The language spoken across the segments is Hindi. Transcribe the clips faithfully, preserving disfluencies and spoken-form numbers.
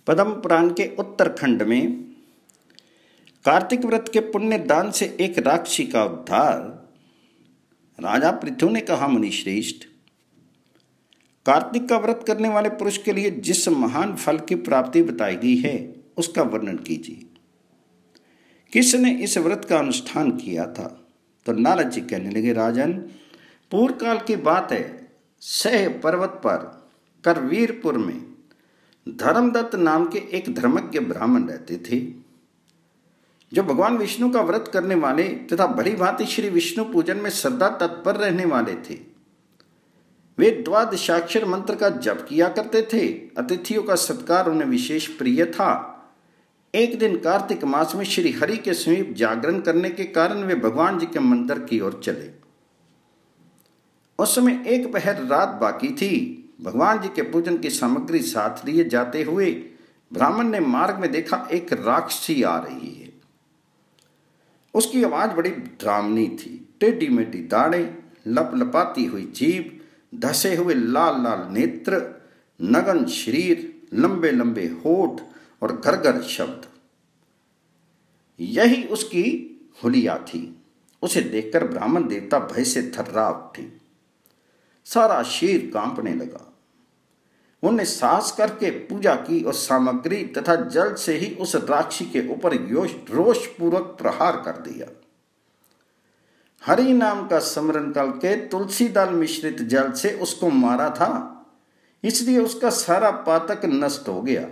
पद्म पुराण के उत्तरखंड में कार्तिक व्रत के पुण्य दान से एक राक्षसी का उद्धार। राजा पृथु ने कहा, मुनिश्रेष्ठ, कार्तिक का व्रत करने वाले पुरुष के लिए जिस महान फल की प्राप्ति बताई गई है उसका वर्णन कीजिए। किसने इस व्रत का अनुष्ठान किया था? तो नारद जी कहने लगे, राजन, पूर्व काल की बात है। सह पर्वत पर करवीरपुर में धर्मदत्त नाम के एक धर्मज्ञ ब्राह्मण रहते थे, जो भगवान विष्णु का व्रत करने वाले तथा भली भांति श्री विष्णु पूजन में सदा तत्पर रहने वाले थे। वे द्वादशाक्षर मंत्र का जप किया करते थे। अतिथियों का सत्कार उन्हें विशेष प्रिय था। एक दिन कार्तिक मास में श्री हरि के समीप जागरण करने के कारण वे भगवान जी के मंदिर की ओर चले। उस समय एक पहर रात बाकी थी। भगवान जी के पूजन की सामग्री साथ लिए जाते हुए ब्राह्मण ने मार्ग में देखा, एक राक्षसी आ रही है। उसकी आवाज बड़ी डरावनी थी। टेढ़ी मेढ़ी दाढ़ें, लपलपाती हुई जीभ, धसे हुए लाल लाल नेत्र, नगन शरीर, लंबे लंबे होठ और घरघर शब्द, यही उसकी हुलिया थी। उसे देखकर ब्राह्मण देवता भय से थर्रा उठे। सारा शरीर कांपने लगा। उन्होंने साहस करके पूजा की और सामग्री तथा जल से ही उस राक्षसी के ऊपर रोष पूर्वक प्रहार कर दिया। हरि नाम का स्मरण करके तुलसी दल मिश्रित जल से उसको मारा था, इसलिए उसका सारा पातक नष्ट हो गया।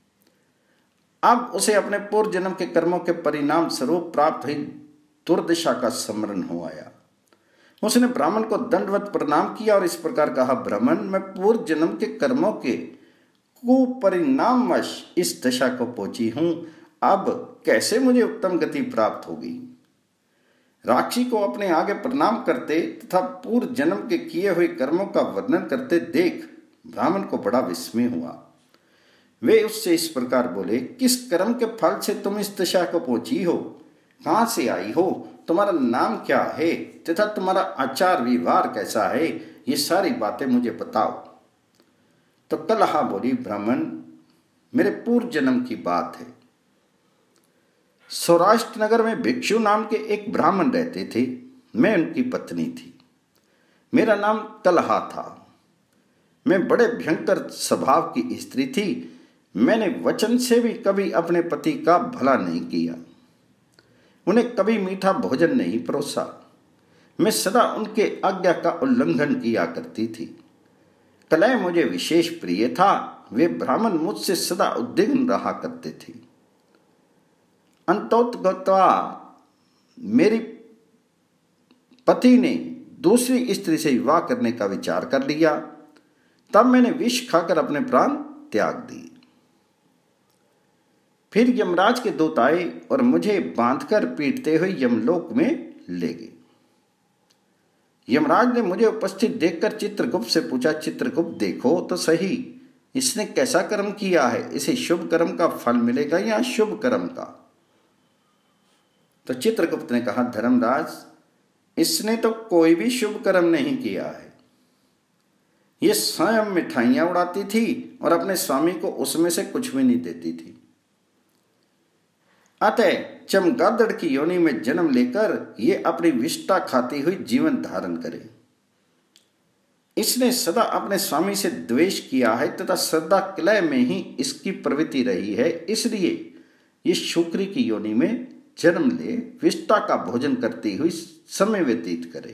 अब उसे अपने पूर्व जन्म के कर्मों के परिणाम स्वरूप प्राप्त हुई दुर्दशा का स्मरण हो आया। उसने ब्राह्मण को दंडवत प्रणाम किया और इस प्रकार कहा, ब्राह्मण, मैं पूर्व जन्म के कर्मों के कुपरिणामवश इस दशा को पहुंची हूं। अब कैसे मुझे उत्तम गति प्राप्त होगी? राक्षसी को अपने आगे प्रणाम करते तथा पूर्व जन्म के किए हुए कर्मों का वर्णन करते देख ब्राह्मण को बड़ा विस्मय हुआ। वे उससे इस प्रकार बोले, किस कर्म के फल से तुम इस दशा को पहुंची हो? कहां से आई हो? तुम्हारा नाम क्या है तथा तुम्हारा आचार व्यवहार कैसा है? ये सारी बातें मुझे बताओ। तो कलहा बोली, ब्राह्मण, मेरे पूर्व जन्म की बात है। सौराष्ट्र नगर में भिक्षु नाम के एक ब्राह्मण रहते थे। मैं उनकी पत्नी थी। मेरा नाम कलहा था। मैं बड़े भयंकर स्वभाव की स्त्री थी। मैंने वचन से भी कभी अपने पति का भला नहीं किया, उन्हें कभी मीठा भोजन नहीं परोसा। मैं सदा उनके आज्ञा का उल्लंघन किया करती थी। कलह मुझे विशेष प्रिय था। वे ब्राह्मण मुझसे सदा उद्विग्न रहा करते थे। अंतोतगत्वा मेरी पति ने दूसरी स्त्री से विवाह करने का विचार कर लिया। तब मैंने विष खाकर अपने प्राण त्याग दिए। फिर यमराज के दूत आए और मुझे बांधकर पीटते हुए यमलोक में ले गए। यमराज ने मुझे उपस्थित देखकर चित्रगुप्त से पूछा, चित्रगुप्त, देखो तो सही, इसने कैसा कर्म किया है? इसे शुभ कर्म का फल मिलेगा या शुभ कर्म का? तो चित्रगुप्त ने कहा, धर्मराज, इसने तो कोई भी शुभ कर्म नहीं किया है। ये स्वयं मिठाइयां उड़ाती थी और अपने स्वामी को उसमें से कुछ भी नहीं देती थी। अतः चमगादड़ की योनि में जन्म लेकर ये अपनी विष्ठा खाती हुई जीवन धारण करे। इसने सदा अपने स्वामी से द्वेष किया है तथा सदा कलह में ही इसकी प्रवृत्ति रही है। इसलिए ये शुक्री की योनि में जन्म ले विष्ठा का भोजन करती हुई समय व्यतीत करे।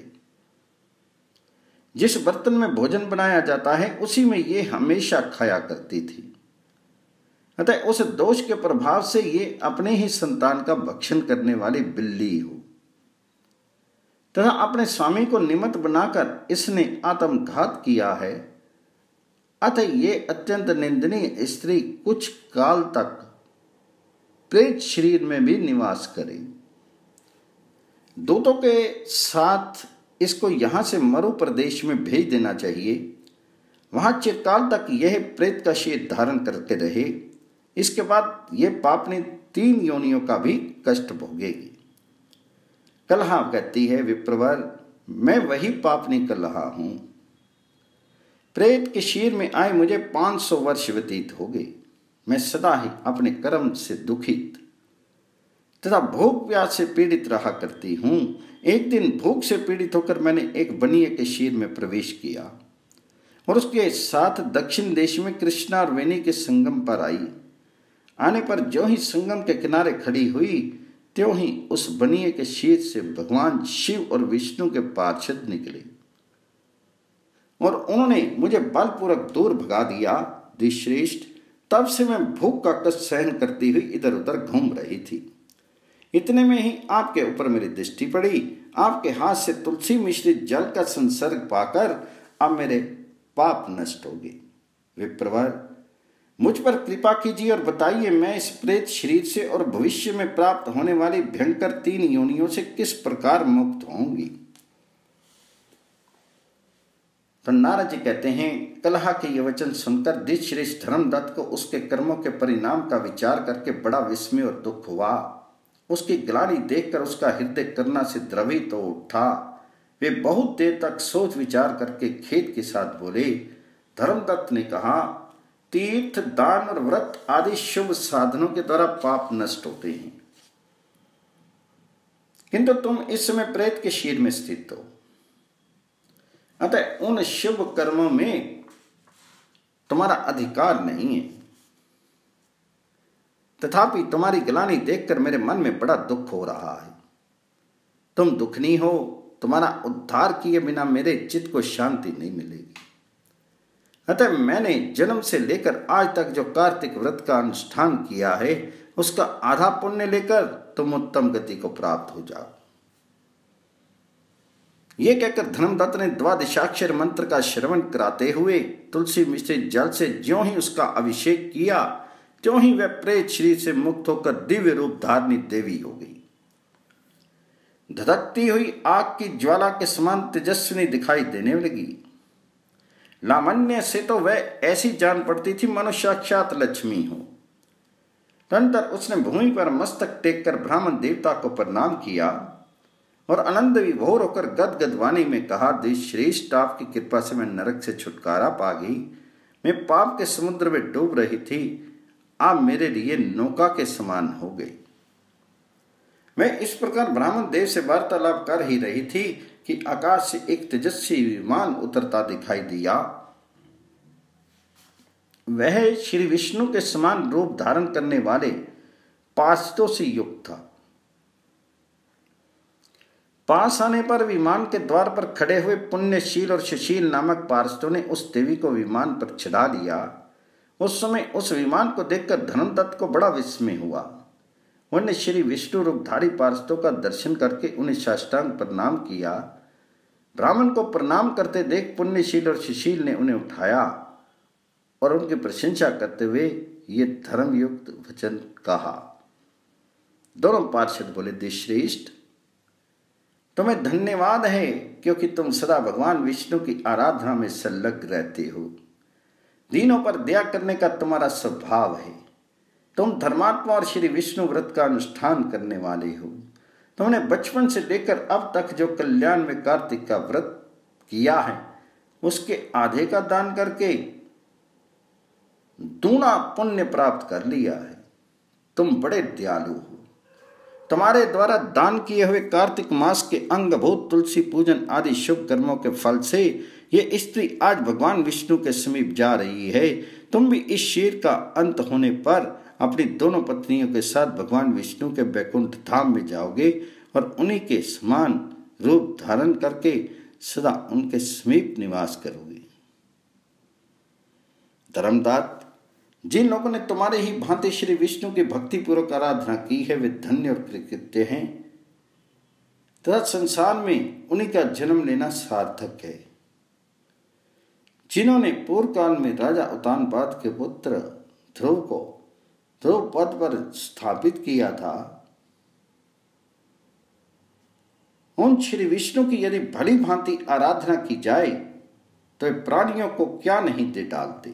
जिस बर्तन में भोजन बनाया जाता है उसी में ये हमेशा खाया करती थी। अतः उस दोष के प्रभाव से ये अपने ही संतान का भक्षण करने वाली बिल्ली हो तथा अपने स्वामी को निमित्त बनाकर इसने आत्मघात किया है। अतः ये अत्यंत निंदनीय स्त्री कुछ काल तक प्रेत शरीर में भी निवास करे। दूतों के साथ इसको यहां से मरु प्रदेश में भेज देना चाहिए। वहां चिरकाल तक यह प्रेत का शरीर धारण करके रहे। इसके बाद ये पापनी तीन योनियों का भी कष्ट भोगेगी। कलहा कहती है, विप्रवर, मैं वही पापनी कलहा हूं। प्रेत के शरीर में आए मुझे पांच सौ वर्ष व्यतीत हो गए। मैं सदा ही अपने कर्म से दुखित तथा भूख प्यास से पीड़ित रहा करती हूँ। एक दिन भूख से पीड़ित होकर मैंने एक बनिए के शिविर में प्रवेश किया और उसके साथ दक्षिण देश में कृष्णा और वेणी के संगम पर आई। आने पर जो ही संगम के किनारे खड़ी हुई त्यों ही उस बनिए के शिविर से भगवान शिव और विष्णु के पार्षद निकले और उन्होंने मुझे बलपूर्वक दूर भगा दिया। द्विश्रेष्ठ, तब से मैं भूख का कष्ट सहन करती हुई इधर उधर घूम रही थी। इतने में ही आपके ऊपर मेरी दृष्टि पड़ी। आपके हाथ से तुलसी मिश्रित जल का संसर्ग पाकर अब मेरे पाप नष्ट हो गए। विप्रवर, मुझ पर कृपा कीजिए और बताइए मैं इस प्रेत शरीर से और भविष्य में प्राप्त होने वाली भयंकर तीन योनियों से किस प्रकार मुक्त होंगी। तो नारद जी कहते हैं, कलहा के ये वचन सुनकर द्विजश्रेष्ठ धर्मदत्त को उसके कर्मों के परिणाम का विचार करके बड़ा विस्मय और दुख हुआ। उसकी ग्लानि देखकर उसका हृदय करुणा से द्रवित हो उठा। वे बहुत देर तक सोच विचार करके खेद के साथ बोले। धर्मदत्त ने कहा, तीर्थ, दान और व्रत आदि शुभ साधनों के द्वारा पाप नष्ट होते हैं, किंतु तुम इस समय प्रेत के शिविर में स्थित हो, अतः उन शुभ कर्मों में तुम्हारा अधिकार नहीं है। तथापि तुम्हारी ग्लानि देखकर मेरे मन में बड़ा दुख हो रहा है। तुम दुखनी हो, तुम्हारा उद्धार किए बिना मेरे चित्त को शांति नहीं मिलेगी। अतः मैंने जन्म से लेकर आज तक जो कार्तिक व्रत का अनुष्ठान किया है उसका आधा पुण्य लेकर तुम उत्तम गति को प्राप्त हो जाओ। ये कहकर धर्मदत्त ने द्वादशाक्षर मंत्र का श्रवण कराते हुए तुलसी मिश्रित जल से ज्यों ही उसका अभिषेक किया त्यों ही वह प्रेत शरीर से मुक्त होकर दिव्य रूप धारणी देवी हो गई। धधकती हुई आग की ज्वाला के समान तेजस्विनी दिखाई देने लगी। लावण्य से तो वह ऐसी जान पड़ती थी मानो साक्षात लक्ष्मी हो। तदनंतर उसने भूमि पर मस्तक टेक कर ब्राह्मण देवता को प्रणाम किया और आनंद विभोर होकर गदगद वाणी में कहा, देवश्रेष्ठ, आपकी कृपा से मैं नरक से छुटकारा पा गई। मैं पाप के समुद्र में डूब रही थी, आप मेरे लिए नौका के समान हो गई। मैं इस प्रकार ब्राह्मण देव से वार्तालाप कर ही रही थी कि आकाश से एक तेजस्वी विमान उतरता दिखाई दिया। वह श्री विष्णु के समान रूप धारण करने वाले पार्षदों से युक्त था। पास आने पर विमान के द्वार पर खड़े हुए पुण्यशील और सुशील नामक पार्षदों ने उस देवी को विमान पर चढ़ा लिया। उस समय उस विमान को देखकर धर्मदत्त को बड़ा विस्मय हुआ। उन्होंने श्री विष्णु रूपधारी पार्षदों का दर्शन करके उन्हें साष्टांग प्रणाम किया। ब्राह्मण को प्रणाम करते देख पुण्यशील और सुशील ने उन्हें उठाया और उनकी प्रशंसा करते हुए ये धर्मयुक्त वचन कहा। दोनों पार्षद बोले, देवश्रेष्ठ, तुम्हें धन्यवाद है क्योंकि तुम सदा भगवान विष्णु की आराधना में संलग्न रहते हो। दीनों पर दया करने का तुम्हारा स्वभाव है। तुम धर्मात्मा और श्री विष्णु व्रत का अनुष्ठान करने वाले हो। तुमने बचपन से लेकर अब तक जो कल्याण में कार्तिक का व्रत किया है उसके आधे का दान करके दूना पुण्य प्राप्त कर लिया है। तुम बड़े दयालु हो। तुम्हारे द्वारा दान किए हुए कार्तिक मास के अंगभूत तुलसी पूजन आदि शुभ कर्मों के फल से ये स्त्री आज भगवान विष्णु के समीप जा रही है। तुम भी इस शरीर का अंत होने पर अपनी दोनों पत्नियों के साथ भगवान विष्णु के बैकुंठ धाम में जाओगे और उन्हीं के समान रूप धारण करके सदा उनके समीप निवास करोगे। धर्मदत्त, जिन लोगों ने तुम्हारे ही भांति श्री विष्णु की भक्ति पूर्वक आराधना की है वे धन्य और कृतज्ञ हैं तथा संसार में उन्हीं का जन्म लेना सार्थक है। जिन्होंने पूर्व काल में राजा उतानपाद के पुत्र ध्रुव को ध्रुव पद पर स्थापित किया था, उन श्री विष्णु की यदि भली भांति आराधना की जाए तो प्राणियों को क्या नहीं दे डालते।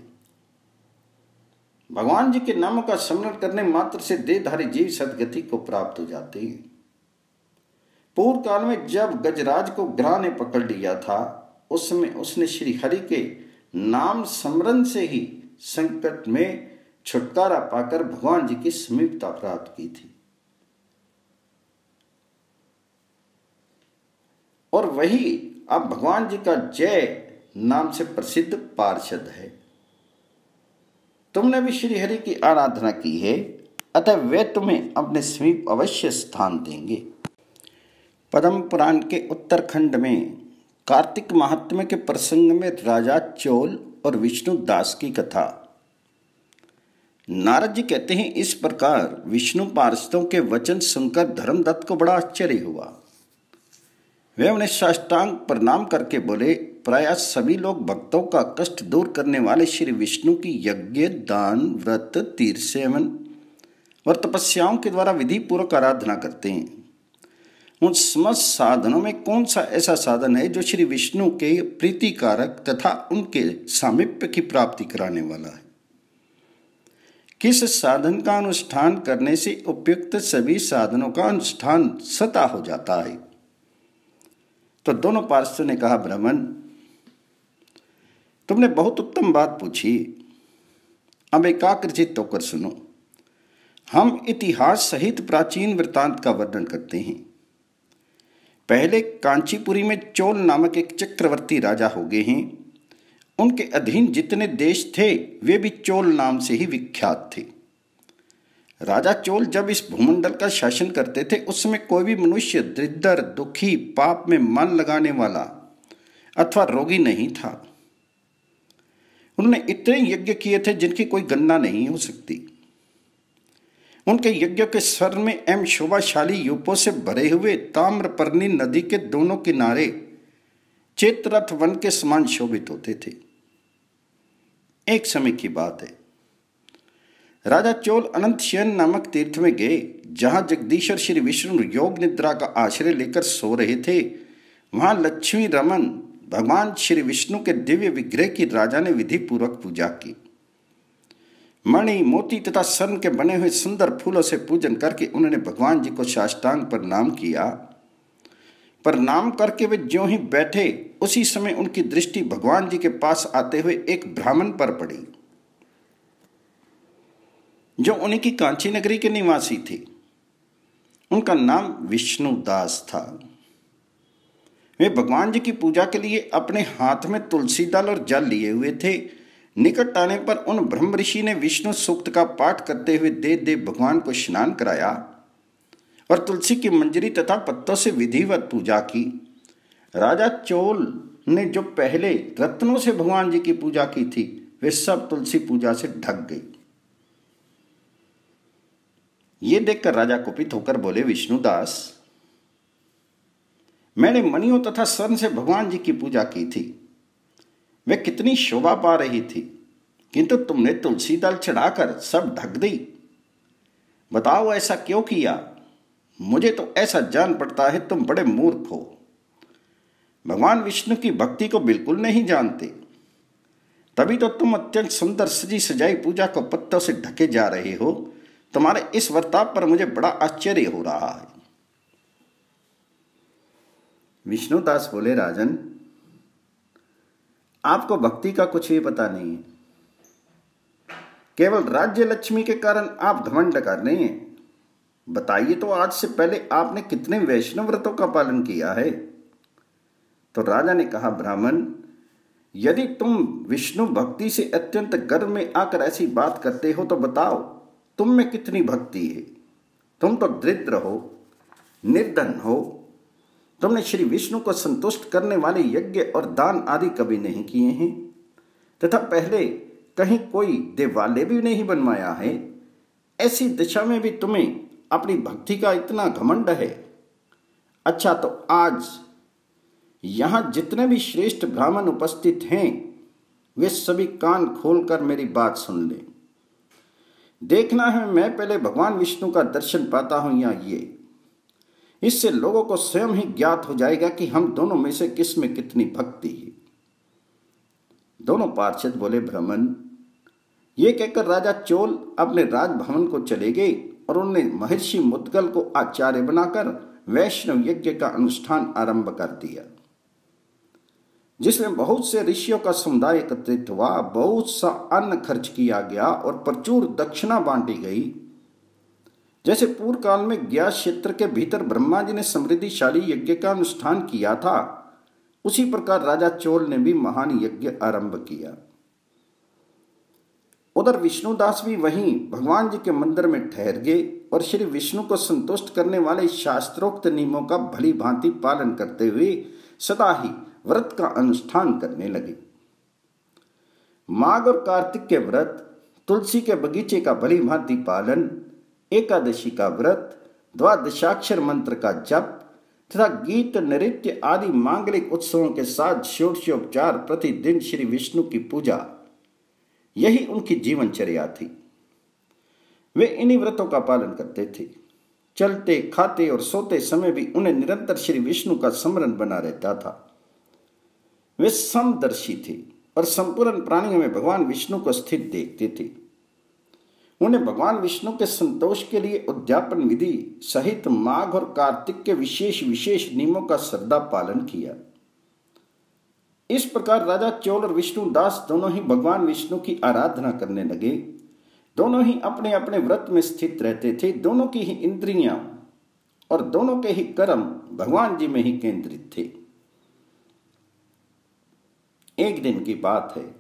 भगवान जी के नामों का स्मरण करने मात्र से देहधारी जीव सदगति को प्राप्त हो जाते हैं। पूर्व काल में जब गजराज को ग्रह ने पकड़ लिया था उस समय उसने श्री हरि के नाम स्मरण से ही संकट में छुटकारा पाकर भगवान जी की समीपता प्राप्त की थी। और वही अब भगवान जी का जय नाम से प्रसिद्ध पार्षद है। तुमने भी श्री हरि की आराधना की है, अतः वे तुम्हें अपने समीप अवश्य स्थान देंगे। पद्म पुराण के उत्तरखंड में कार्तिक महात्म्य के प्रसंग में राजा चोल और विष्णु दास की कथा। नारद जी कहते हैं, इस प्रकार विष्णु पार्षदों के वचन सुनकर धर्मदत्त को बड़ा आश्चर्य हुआ। वे उन्हें साष्टांग प्रणाम करके बोले, प्रायः सभी लोग भक्तों का कष्ट दूर करने वाले श्री विष्णु की यज्ञ, दान, व्रत, तीर्थ सेवन और तपस्याओं के द्वारा विधि पूर्वक आराधना करते हैं। उन समस्त साधनों में कौन सा ऐसा साधन है जो श्री विष्णु के प्रीतिकारक तथा उनके सामीप्य की प्राप्ति कराने वाला है? किस साधन का अनुष्ठान करने से उपयुक्त सभी साधनों का अनुष्ठान सता हो जाता है? तो दोनों पार्षदों ने कहा, ब्राह्मण, तुमने बहुत उत्तम बात पूछी। अब एकाग्रचित्त होकर सुनो। हम इतिहास सहित प्राचीन वृत्तांत का वर्णन करते हैं। पहले कांचीपुरी में चोल नामक एक चक्रवर्ती राजा हो गए हैं। उनके अधीन जितने देश थे वे भी चोल नाम से ही विख्यात थे। राजा चोल जब इस भूमंडल का शासन करते थे उस समय कोई भी मनुष्य दरिद्र, दुखी, पाप में मन लगाने वाला अथवा रोगी नहीं था। उन्होंने इतने यज्ञ किए थे जिनकी कोई गणना नहीं हो सकती। उनके यज्ञों के स्वर में एवं शोभाशाली यूपों से भरे हुए ताम्रपर्णी नदी के दोनों किनारे चेतरथ वन के समान शोभित होते थे। एक समय की बात है, राजा चोल अनंत शयन नामक तीर्थ में गए, जहां जगदीश्वर श्री विष्णु योग निद्रा का आश्रय लेकर सो रहे थे। वहां लक्ष्मी रमन भगवान श्री विष्णु के दिव्य विग्रह की राजा ने विधि पूर्वक पूजा की। मणि, मोती तथा स्वर्ण के बने हुए सुंदर फूलों से पूजन करके उन्होंने भगवान जी को साष्टांग प्रणाम किया। प्रणाम करके वे ज्यों ही बैठे, उसी समय उनकी दृष्टि भगवान जी के पास आते हुए एक ब्राह्मण पर पड़ी, जो उन्हीं की कांची नगरी के निवासी थे। उनका नाम विष्णु दास था। वे भगवान जी की पूजा के लिए अपने हाथ में तुलसी दल और जल लिए हुए थे। निकट आने पर उन ब्रह्म ऋषि ने विष्णु सूक्त का पाठ करते हुए देव देव भगवान को स्नान कराया और तुलसी की मंजरी तथा पत्तों से विधिवत पूजा की। राजा चोल ने जो पहले रत्नों से भगवान जी की पूजा की थी, वे सब तुलसी पूजा से ढक गई। ये देखकर राजा कुपित होकर बोले, विष्णुदास, मैंने मणियों तथा स्वर्ण से भगवान जी की पूजा की थी, वे कितनी शोभा पा रही थी, किंतु तुमने तुलसी दल चढ़ाकर सब ढक दी। बताओ ऐसा क्यों किया? मुझे तो ऐसा जान पड़ता है तुम बड़े मूर्ख हो, भगवान विष्णु की भक्ति को बिल्कुल नहीं जानते। तभी तो तुम अत्यंत सुंदर सजी सजाई पूजा को पत्तों से ढके जा रहे हो। तुम्हारे इस वर्ताव पर मुझे बड़ा आश्चर्य हो रहा है। विष्णुदास बोले, राजन, आपको भक्ति का कुछ भी पता नहीं है। केवल राज्य लक्ष्मी के कारण आप घमंड कर रहे हैं। बताइए तो आज से पहले आपने कितने वैष्णव व्रतों का पालन किया है? तो राजा ने कहा, ब्राह्मण, यदि तुम विष्णु भक्ति से अत्यंत गर्व में आकर ऐसी बात करते हो तो बताओ तुम में कितनी भक्ति है। तुम तो दरिद्र हो, निर्धन हो। तुमने श्री विष्णु को संतुष्ट करने वाले यज्ञ और दान आदि कभी नहीं किए हैं तथा पहले कहीं कोई देवालय भी नहीं बनवाया है। ऐसी दिशा में भी तुम्हें अपनी भक्ति का इतना घमंड है। अच्छा, तो आज यहां जितने भी श्रेष्ठ ब्राह्मण उपस्थित हैं वे सभी कान खोलकर मेरी बात सुन लें। देखना है मैं पहले भगवान विष्णु का दर्शन पाता हूं या ये। इससे लोगों को स्वयं ही ज्ञात हो जाएगा कि हम दोनों में से किस में कितनी भक्ति है। दोनों पार्षद बोले, ब्राह्मण, ये कहकर राजा चोल अपने राजभवन को चले गए और उन्होंने महर्षि मुद्गल को आचार्य बनाकर वैष्णव यज्ञ का अनुष्ठान आरंभ कर दिया। जिसमें बहुत से ऋषियों का समुदाय एकत्रित हुआ, बहुत सा अन्न खर्च किया गया और प्रचुर दक्षिणा बांटी गई। जैसे पूर्व काल में ज्ञात क्षेत्र के भीतर ब्रह्मा जी ने समृद्धिशाली यज्ञ का अनुष्ठान किया था, उसी प्रकार राजा चोल ने भी महान यज्ञ आरंभ किया। उधर विष्णुदास भी वहीं भगवान जी के मंदिर में ठहर गए और श्री विष्णु को संतुष्ट करने वाले शास्त्रोक्त नियमों का भली भांति पालन करते हुए सदा ही व्रत का अनुष्ठान करने लगे। माघ और कार्तिक के व्रत, तुलसी के बगीचे का भली भांति पालन, एकादशी का व्रत, द्वादशाक्षर मंत्र का जप तथा गीत नृत्य आदि मांगलिक उत्सवों के साथ षोडशोपचार प्रतिदिन श्री विष्णु की पूजा, यही उनकी जीवनचर्या थी। वे इन्हीं व्रतों का पालन करते थे। चलते, खाते और सोते समय भी उन्हें निरंतर श्री विष्णु का स्मरण बना रहता था। वे समदर्शी थे और संपूर्ण प्राणियों में भगवान विष्णु को स्थित देखते थे। उन्हें भगवान विष्णु के संतोष के लिए उद्यापन विधि सहित माघ और कार्तिक के विशेष विशेष नियमों का श्रद्धा पालन किया। इस प्रकार राजा चोल और विष्णुदास दोनों ही भगवान विष्णु की आराधना करने लगे। दोनों ही अपने अपने व्रत में स्थित रहते थे। दोनों की ही इंद्रियां और दोनों के ही कर्म भगवान जी में ही केंद्रित थे। एक दिन की बात है,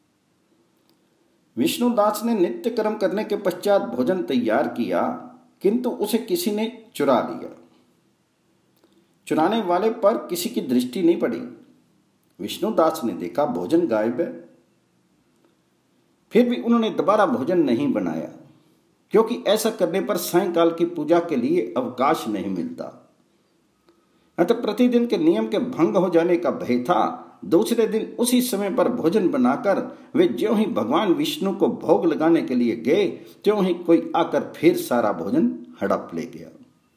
विष्णुदास ने नित्य कर्म करने के पश्चात भोजन तैयार किया, किंतु उसे किसी ने चुरा लिया। चुराने वाले पर किसी की दृष्टि नहीं पड़ी। विष्णुदास ने देखा भोजन गायब है। फिर भी उन्होंने दोबारा भोजन नहीं बनाया, क्योंकि ऐसा करने पर सायंकाल की पूजा के लिए अवकाश नहीं मिलता। अतः प्रतिदिन के नियम के भंग हो जाने का भय था। दूसरे दिन उसी समय पर भोजन बनाकर वे ज्यों ही भगवान विष्णु को भोग लगाने के लिए गए, त्यों ही कोई आकर फिर सारा भोजन हड़प ले गया।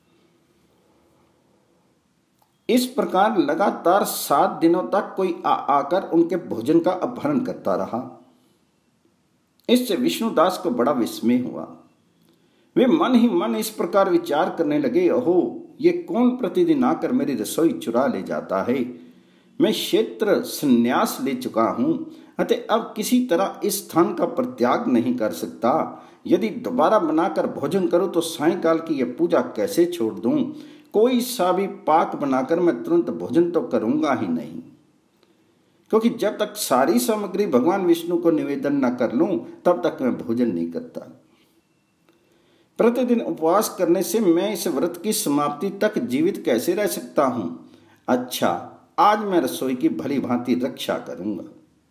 इस प्रकार लगातार सात दिनों तक कोई आ आकर उनके भोजन का अपहरण करता रहा। इससे विष्णुदास को बड़ा विस्मय हुआ। वे मन ही मन इस प्रकार विचार करने लगे, ओहो, ये कौन प्रतिदिन आकर मेरी रसोई चुरा ले जाता है। मैं क्षेत्र संन्यास ले चुका हूं, अतः अब किसी तरह इस स्थान का परित्याग नहीं कर सकता। यदि दोबारा बनाकर भोजन करूं तो सायंकाल की यह पूजा कैसे छोड़ दूं। कोई सा भी पाक बनाकर मैं तुरंत भोजन तो करूंगा ही नहीं, क्योंकि जब तक सारी सामग्री भगवान विष्णु को निवेदन न कर लूं तब तक मैं भोजन नहीं करता। प्रतिदिन उपवास करने से मैं इस व्रत की समाप्ति तक जीवित कैसे रह सकता हूं। अच्छा, आज मैं रसोई की भली भांति रक्षा करूंगा।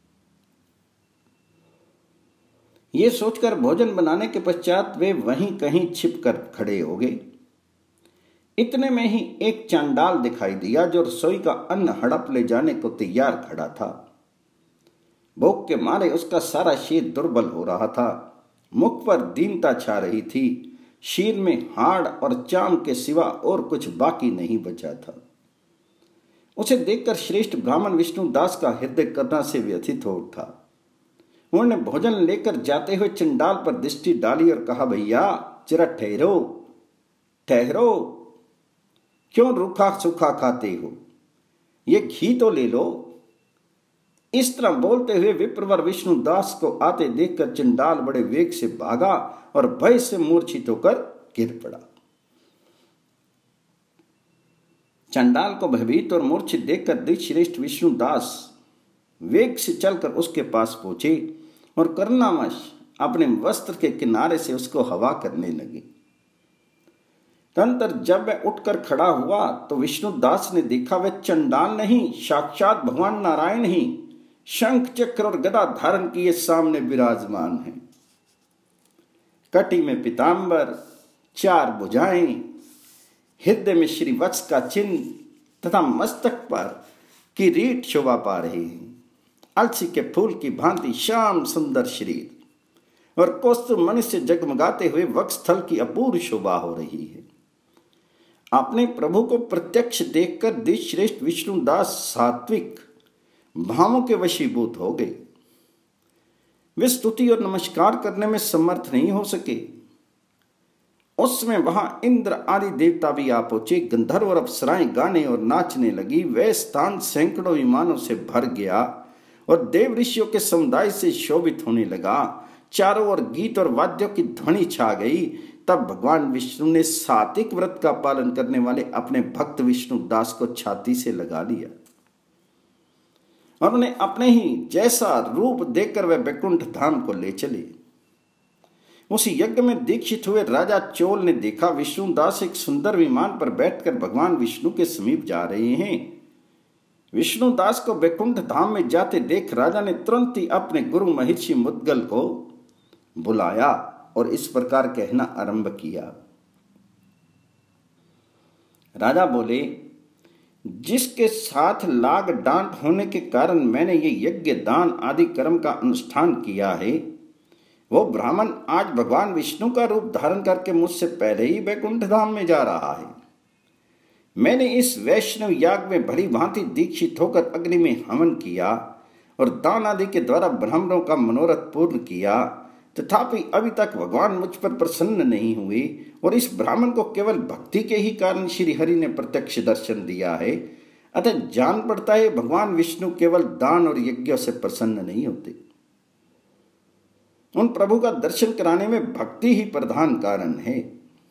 ये सोचकर भोजन बनाने के पश्चात वे वहीं कहीं छिप कर खड़े हो गए। इतने में ही एक चांडाल दिखाई दिया जो रसोई का अन्न हड़प ले जाने को तैयार खड़ा था। भूख के मारे उसका सारा शरीर दुर्बल हो रहा था। मुख पर दीनता छा रही थी। शरीर में हाड़ और चाम के सिवा और कुछ बाकी नहीं बचा था। उसे देखकर श्रेष्ठ ब्राह्मण विष्णुदास का हृदय करुणा से व्यथित हो उठा। उन्होंने भोजन लेकर जाते हुए चंडाल पर दृष्टि डाली और कहा, भैया जरा ठहरो ठहरो, क्यों रूखा सूखा खाते हो, ये घी तो ले लो। इस तरह बोलते हुए विप्रवर विष्णुदास को आते देखकर चंडाल बड़े वेग से भागा और भय से मूर्छित होकर गिर पड़ा। चंडाल को भयभीत और मूर्छित देखकर श्रेष्ठ विष्णुदास वेग से चलकर उसके पास पहुंचे और करुणावश अपने वस्त्र के किनारे से उसको हवा करने लगे। तदनंतर जब वह उठकर खड़ा हुआ तो विष्णुदास ने देखा वह चंडाल नहीं, साक्षात भगवान नारायण ही शंख चक्र और गदा धारण किए सामने विराजमान है। कटी में पीतांबर, चार भुजाएं, हृदय में श्री वत्स का चिन्ह तथा मस्तक पर किरीट शोभा पा रहे हैं। अलसी के फूल की भांति श्याम सुंदर शरीर और कौस्तुभ मणि से जगमगाते हुए वक्षस्थल की अपूर्व शोभा हो रही है। अपने प्रभु को प्रत्यक्ष देखकर दिव्यश्रेष्ठ विष्णुदास सात्विक भावों के वशीभूत हो गए। वे स्तुति और नमस्कार करने में समर्थ नहीं हो सके उसमें वहां इंद्र आदि देवता भी आ पहुंचे। गंधर्व और अप्सराएं गाने और नाचने लगी। वह स्थान सैकड़ों विमानों से भर गया और देव ऋषियों के समुदाय से शोभित होने लगा। चारों ओर गीत और वाद्यों की ध्वनि छा गई। तब भगवान विष्णु ने सात्विक व्रत का पालन करने वाले अपने भक्त विष्णु दास को छाती से लगा लिया और उन्हें अपने ही जैसा रूप देकर वह वैकुंठ धाम को ले चले। उस यज्ञ में दीक्षित हुए राजा चोल ने देखा विष्णुदास एक सुंदर विमान पर बैठकर भगवान विष्णु के समीप जा रहे हैं। विष्णुदास को वैकुंठ धाम में जाते देख राजा ने तुरंत ही अपने गुरु महर्षि मुद्गल को बुलाया और इस प्रकार कहना आरंभ किया। राजा बोले, जिसके साथ लाग डांट होने के कारण मैंने ये यज्ञ दान आदि कर्म का अनुष्ठान किया है, वो ब्राह्मण आज भगवान विष्णु का रूप धारण करके मुझसे पहले ही वैकुंठ धाम में जा रहा है। मैंने इस वैष्णव याग में भली भांति दीक्षित होकर अग्नि में हवन किया और दान आदि के द्वारा ब्राह्मणों का मनोरथ पूर्ण किया, तथापि अभी तक भगवान मुझ पर प्रसन्न नहीं हुए और इस ब्राह्मण को केवल भक्ति के ही कारण श्री हरि ने प्रत्यक्ष दर्शन दिया है। अतः जान पड़ता है भगवान विष्णु केवल दान और यज्ञों से प्रसन्न नहीं होते। उन प्रभु का दर्शन कराने में भक्ति ही प्रधान कारण है।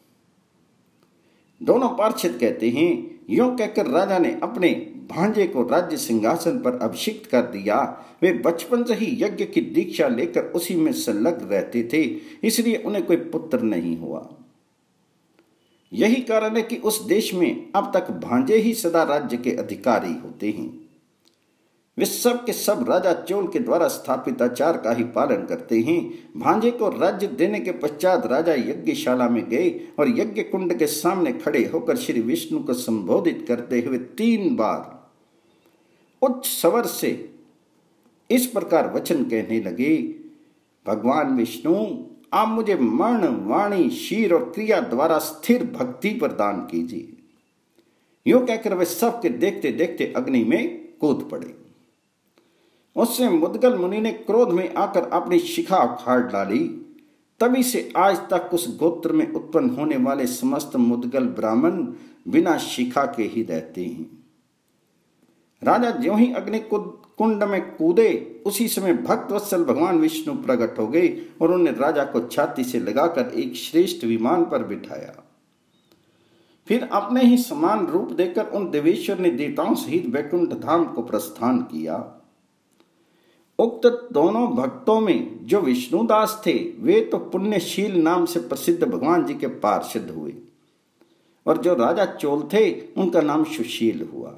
दोनों पार्षद कहते हैं, यूं कहकर राजा ने अपने भांजे को राज्य सिंहासन पर अभिषिक्त कर दिया। वे बचपन से ही यज्ञ की दीक्षा लेकर उसी में संलग्न रहते थे, इसलिए उन्हें कोई पुत्र नहीं हुआ। यही कारण है कि उस देश में अब तक भांजे ही सदा राज्य के अधिकारी होते हैं। वे सब के सब राजा चोल के द्वारा स्थापित आचार का ही पालन करते हैं। भांजे को राज्य देने के पश्चात राजा यज्ञशाला में गए और यज्ञ कुंड के सामने खड़े होकर श्री विष्णु को संबोधित करते हुए तीन बार उच्च स्वर से इस प्रकार वचन कहने लगे, भगवान विष्णु, आप मुझे मन, वाणी, शीर और क्रिया द्वारा स्थिर भक्ति प्रदान कीजिए। यूं कहकर वे सब के देखते देखते अग्नि में कूद पड़े। उससे मुद्गल मुनि ने क्रोध में आकर अपनी शिखा उखाड़ डाली। तभी से आज तक उस गोत्र में उत्पन्न होने वाले समस्त मुद्गल ब्राह्मण बिना शिखा के ही रहते हैं। राजा ज्यों ही अग्नि कुंड में कूदे, उसी समय भक्त वत्सल भगवान विष्णु प्रकट हो गए और उन्हें राजा को छाती से लगाकर एक श्रेष्ठ विमान पर बिठाया। फिर अपने ही समान रूप देकर उन देवेश्वर ने देवताओं सहित वैकुंठ धाम को प्रस्थान किया। उक्त दोनों भक्तों में जो विष्णुदास थे, वे तो पुण्यशील नाम से प्रसिद्ध भगवान जी के पार्षद हुए और जो राजा चोल थे उनका नाम सुशील हुआ।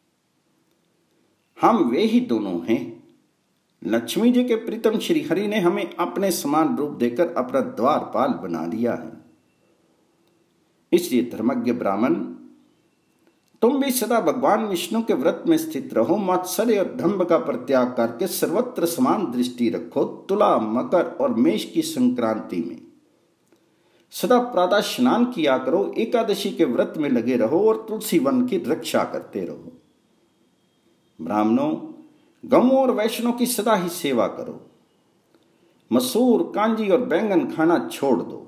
हम वे ही दोनों हैं। लक्ष्मी जी के प्रीतम श्री हरि ने हमें अपने समान रूप देकर अपना द्वारपाल बना लिया है। इसलिए धर्मज्ञ ब्राह्मण, तुम भी सदा भगवान विष्णु के व्रत में स्थित रहो। मात्सर्य और दंभ का परित्याग करके सर्वत्र समान दृष्टि रखो। तुला, मकर और मेष की संक्रांति में सदा प्रातः स्नान किया करो। एकादशी के व्रत में लगे रहो और तुलसी वन की रक्षा करते रहो। ब्राह्मणों, गौओं और वैष्णों की सदा ही सेवा करो। मसूर, कांजी और बैंगन खाना छोड़ दो।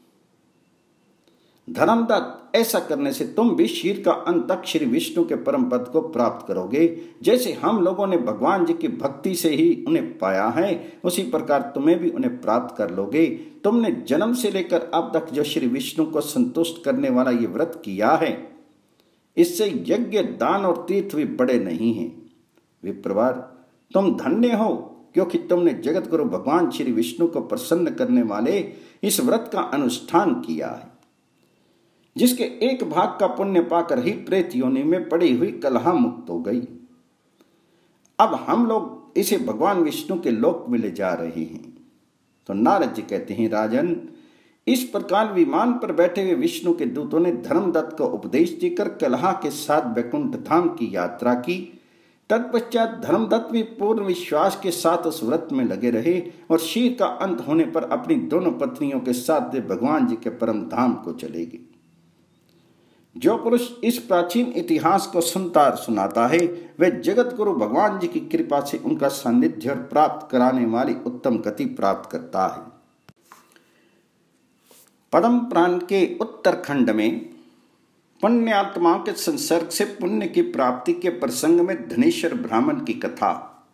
धर्मदत्त, ऐसा करने से तुम भी शीर का अंत तक श्री विष्णु के परम पद को प्राप्त करोगे। जैसे हम लोगों ने भगवान जी की भक्ति से ही उन्हें पाया है, उसी प्रकार तुम्हें भी उन्हें प्राप्त कर लोगे। तुमने जन्म से लेकर अब तक जो श्री विष्णु को संतुष्ट करने वाला ये व्रत किया है, इससे यज्ञ, दान और तीर्थ भी बड़े नहीं हैं। विप्रवर, तुम धन्य हो, क्योंकि तुमने जगत गुरु भगवान श्री विष्णु को प्रसन्न करने वाले इस व्रत का अनुष्ठान किया है, जिसके एक भाग का पुण्य पाकर ही प्रेत योनि में पड़ी हुई कलह मुक्त हो गई। अब हम लोग इसे भगवान विष्णु के लोक में ले जा रहे हैं। तो नारद जी कहते हैं, राजन, इस प्रकार विमान पर बैठे हुए विष्णु के दूतों ने धर्मदत्त को उपदेश देकर कलह के साथ वैकुंठ धाम की यात्रा की। तत्पश्चात धर्मदत्त भी पूर्ण विश्वास के साथ उस व्रत में लगे रहे और शीर का अंत होने पर अपनी दोनों पत्नियों के साथ वे भगवान जी के परम धाम को चले गए। जो पुरुष इस प्राचीन इतिहास को सुनता सुनाता है, वह जगत गुरु भगवान जी की कृपा से उनका सानिध्य प्राप्त कराने वाली उत्तम गति प्राप्त करता है। पद्म पुराण के उत्तरखंड में पुण्य आत्माओं के संसर्ग से पुण्य की प्राप्ति के प्रसंग में धनेश्वर ब्राह्मण की कथा।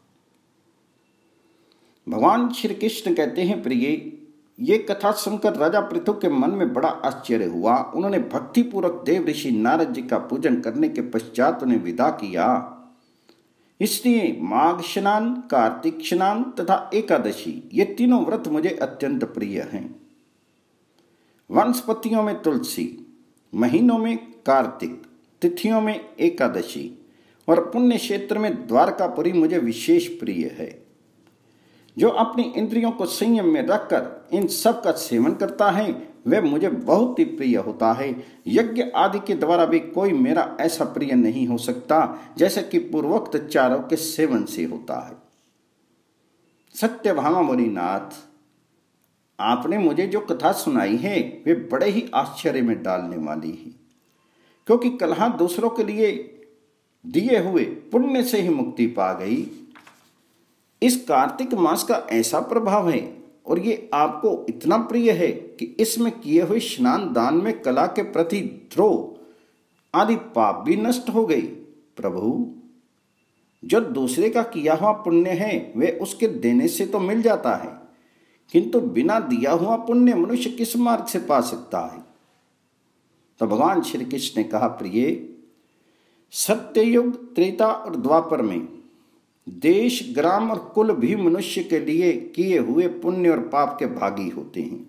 भगवान श्री कृष्ण कहते हैं, प्रिय, ये कथा सुनकर राजा पृथु के मन में बड़ा आश्चर्य हुआ। उन्होंने भक्तिपूर्वक देव ऋषि नारद जी का पूजन करने के पश्चात उन्हें विदा किया। इसलिए माघ स्नान, कार्तिक स्नान तथा एकादशी ये तीनों व्रत मुझे अत्यंत प्रिय हैं। वनस्पतियों में तुलसी, महीनों में कार्तिक, तिथियों में एकादशी और पुण्य क्षेत्र में द्वारकापुरी मुझे विशेष प्रिय है। जो अपनी इंद्रियों को संयम में रखकर इन सब का सेवन करता है वह मुझे बहुत ही प्रिय होता है। यज्ञ आदि के द्वारा भी कोई मेरा ऐसा प्रिय नहीं हो सकता जैसा कि पूर्वोक्त चारों के सेवन से होता है। सत्यभामा मुनिनाथ, आपने मुझे जो कथा सुनाई है वे बड़े ही आश्चर्य में डालने वाली है, क्योंकि कलहा दूसरों के लिए दिए हुए पुण्य से ही मुक्ति पा गई। इस कार्तिक मास का ऐसा प्रभाव है और ये आपको इतना प्रिय है कि इसमें किए हुए स्नान दान में कला के प्रति द्रोह आदि पाप भी नष्ट हो गई। प्रभु, जो दूसरे का किया हुआ पुण्य है वे उसके देने से तो मिल जाता है, किंतु बिना दिया हुआ पुण्य मनुष्य किस मार्ग से पा सकता है। तो भगवान श्री कृष्ण ने कहा, प्रिय, सत्ययुग, त्रेता और द्वापर में देश, ग्राम और कुल भी मनुष्य के लिए किए हुए पुण्य और पाप के भागी होते हैं,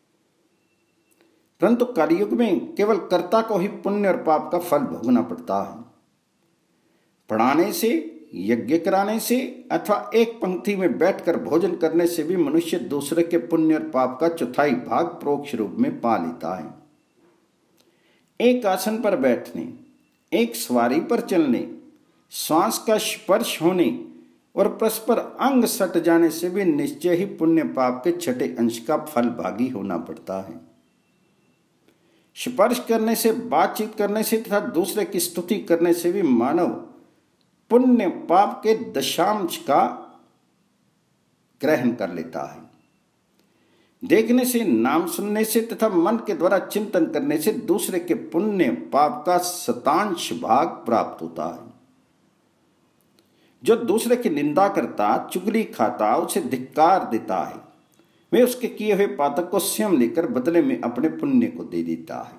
परंतु कलयुग में केवल कर्ता को ही पुण्य और पाप का फल भोगना पड़ता है। पढ़ाने से, यज्ञ कराने से अथवा एक पंक्ति में बैठकर भोजन करने से भी मनुष्य दूसरे के पुण्य और पाप का चौथाई भाग परोक्ष रूप में पा लेता है। एक आसन पर बैठने, एक सवारी पर चलने, श्वास का स्पर्श होने और परस्पर अंग सट जाने से भी निश्चय ही पुण्य पाप के छठे अंश का फल भागी होना पड़ता है। स्पर्श करने से, बातचीत करने से तथा दूसरे की स्तुति करने से भी मानव पुण्य पाप के दशांश का ग्रहण कर लेता है। देखने से, नाम सुनने से तथा मन के द्वारा चिंतन करने से दूसरे के पुण्य पाप का शतांश भाग प्राप्त होता है। जो दूसरे की निंदा करता, चुगली खाता, उसे धिक्कार देता है, वे उसके किए हुए पातक को स्वयं लेकर बदले में अपने पुण्य को दे देता है।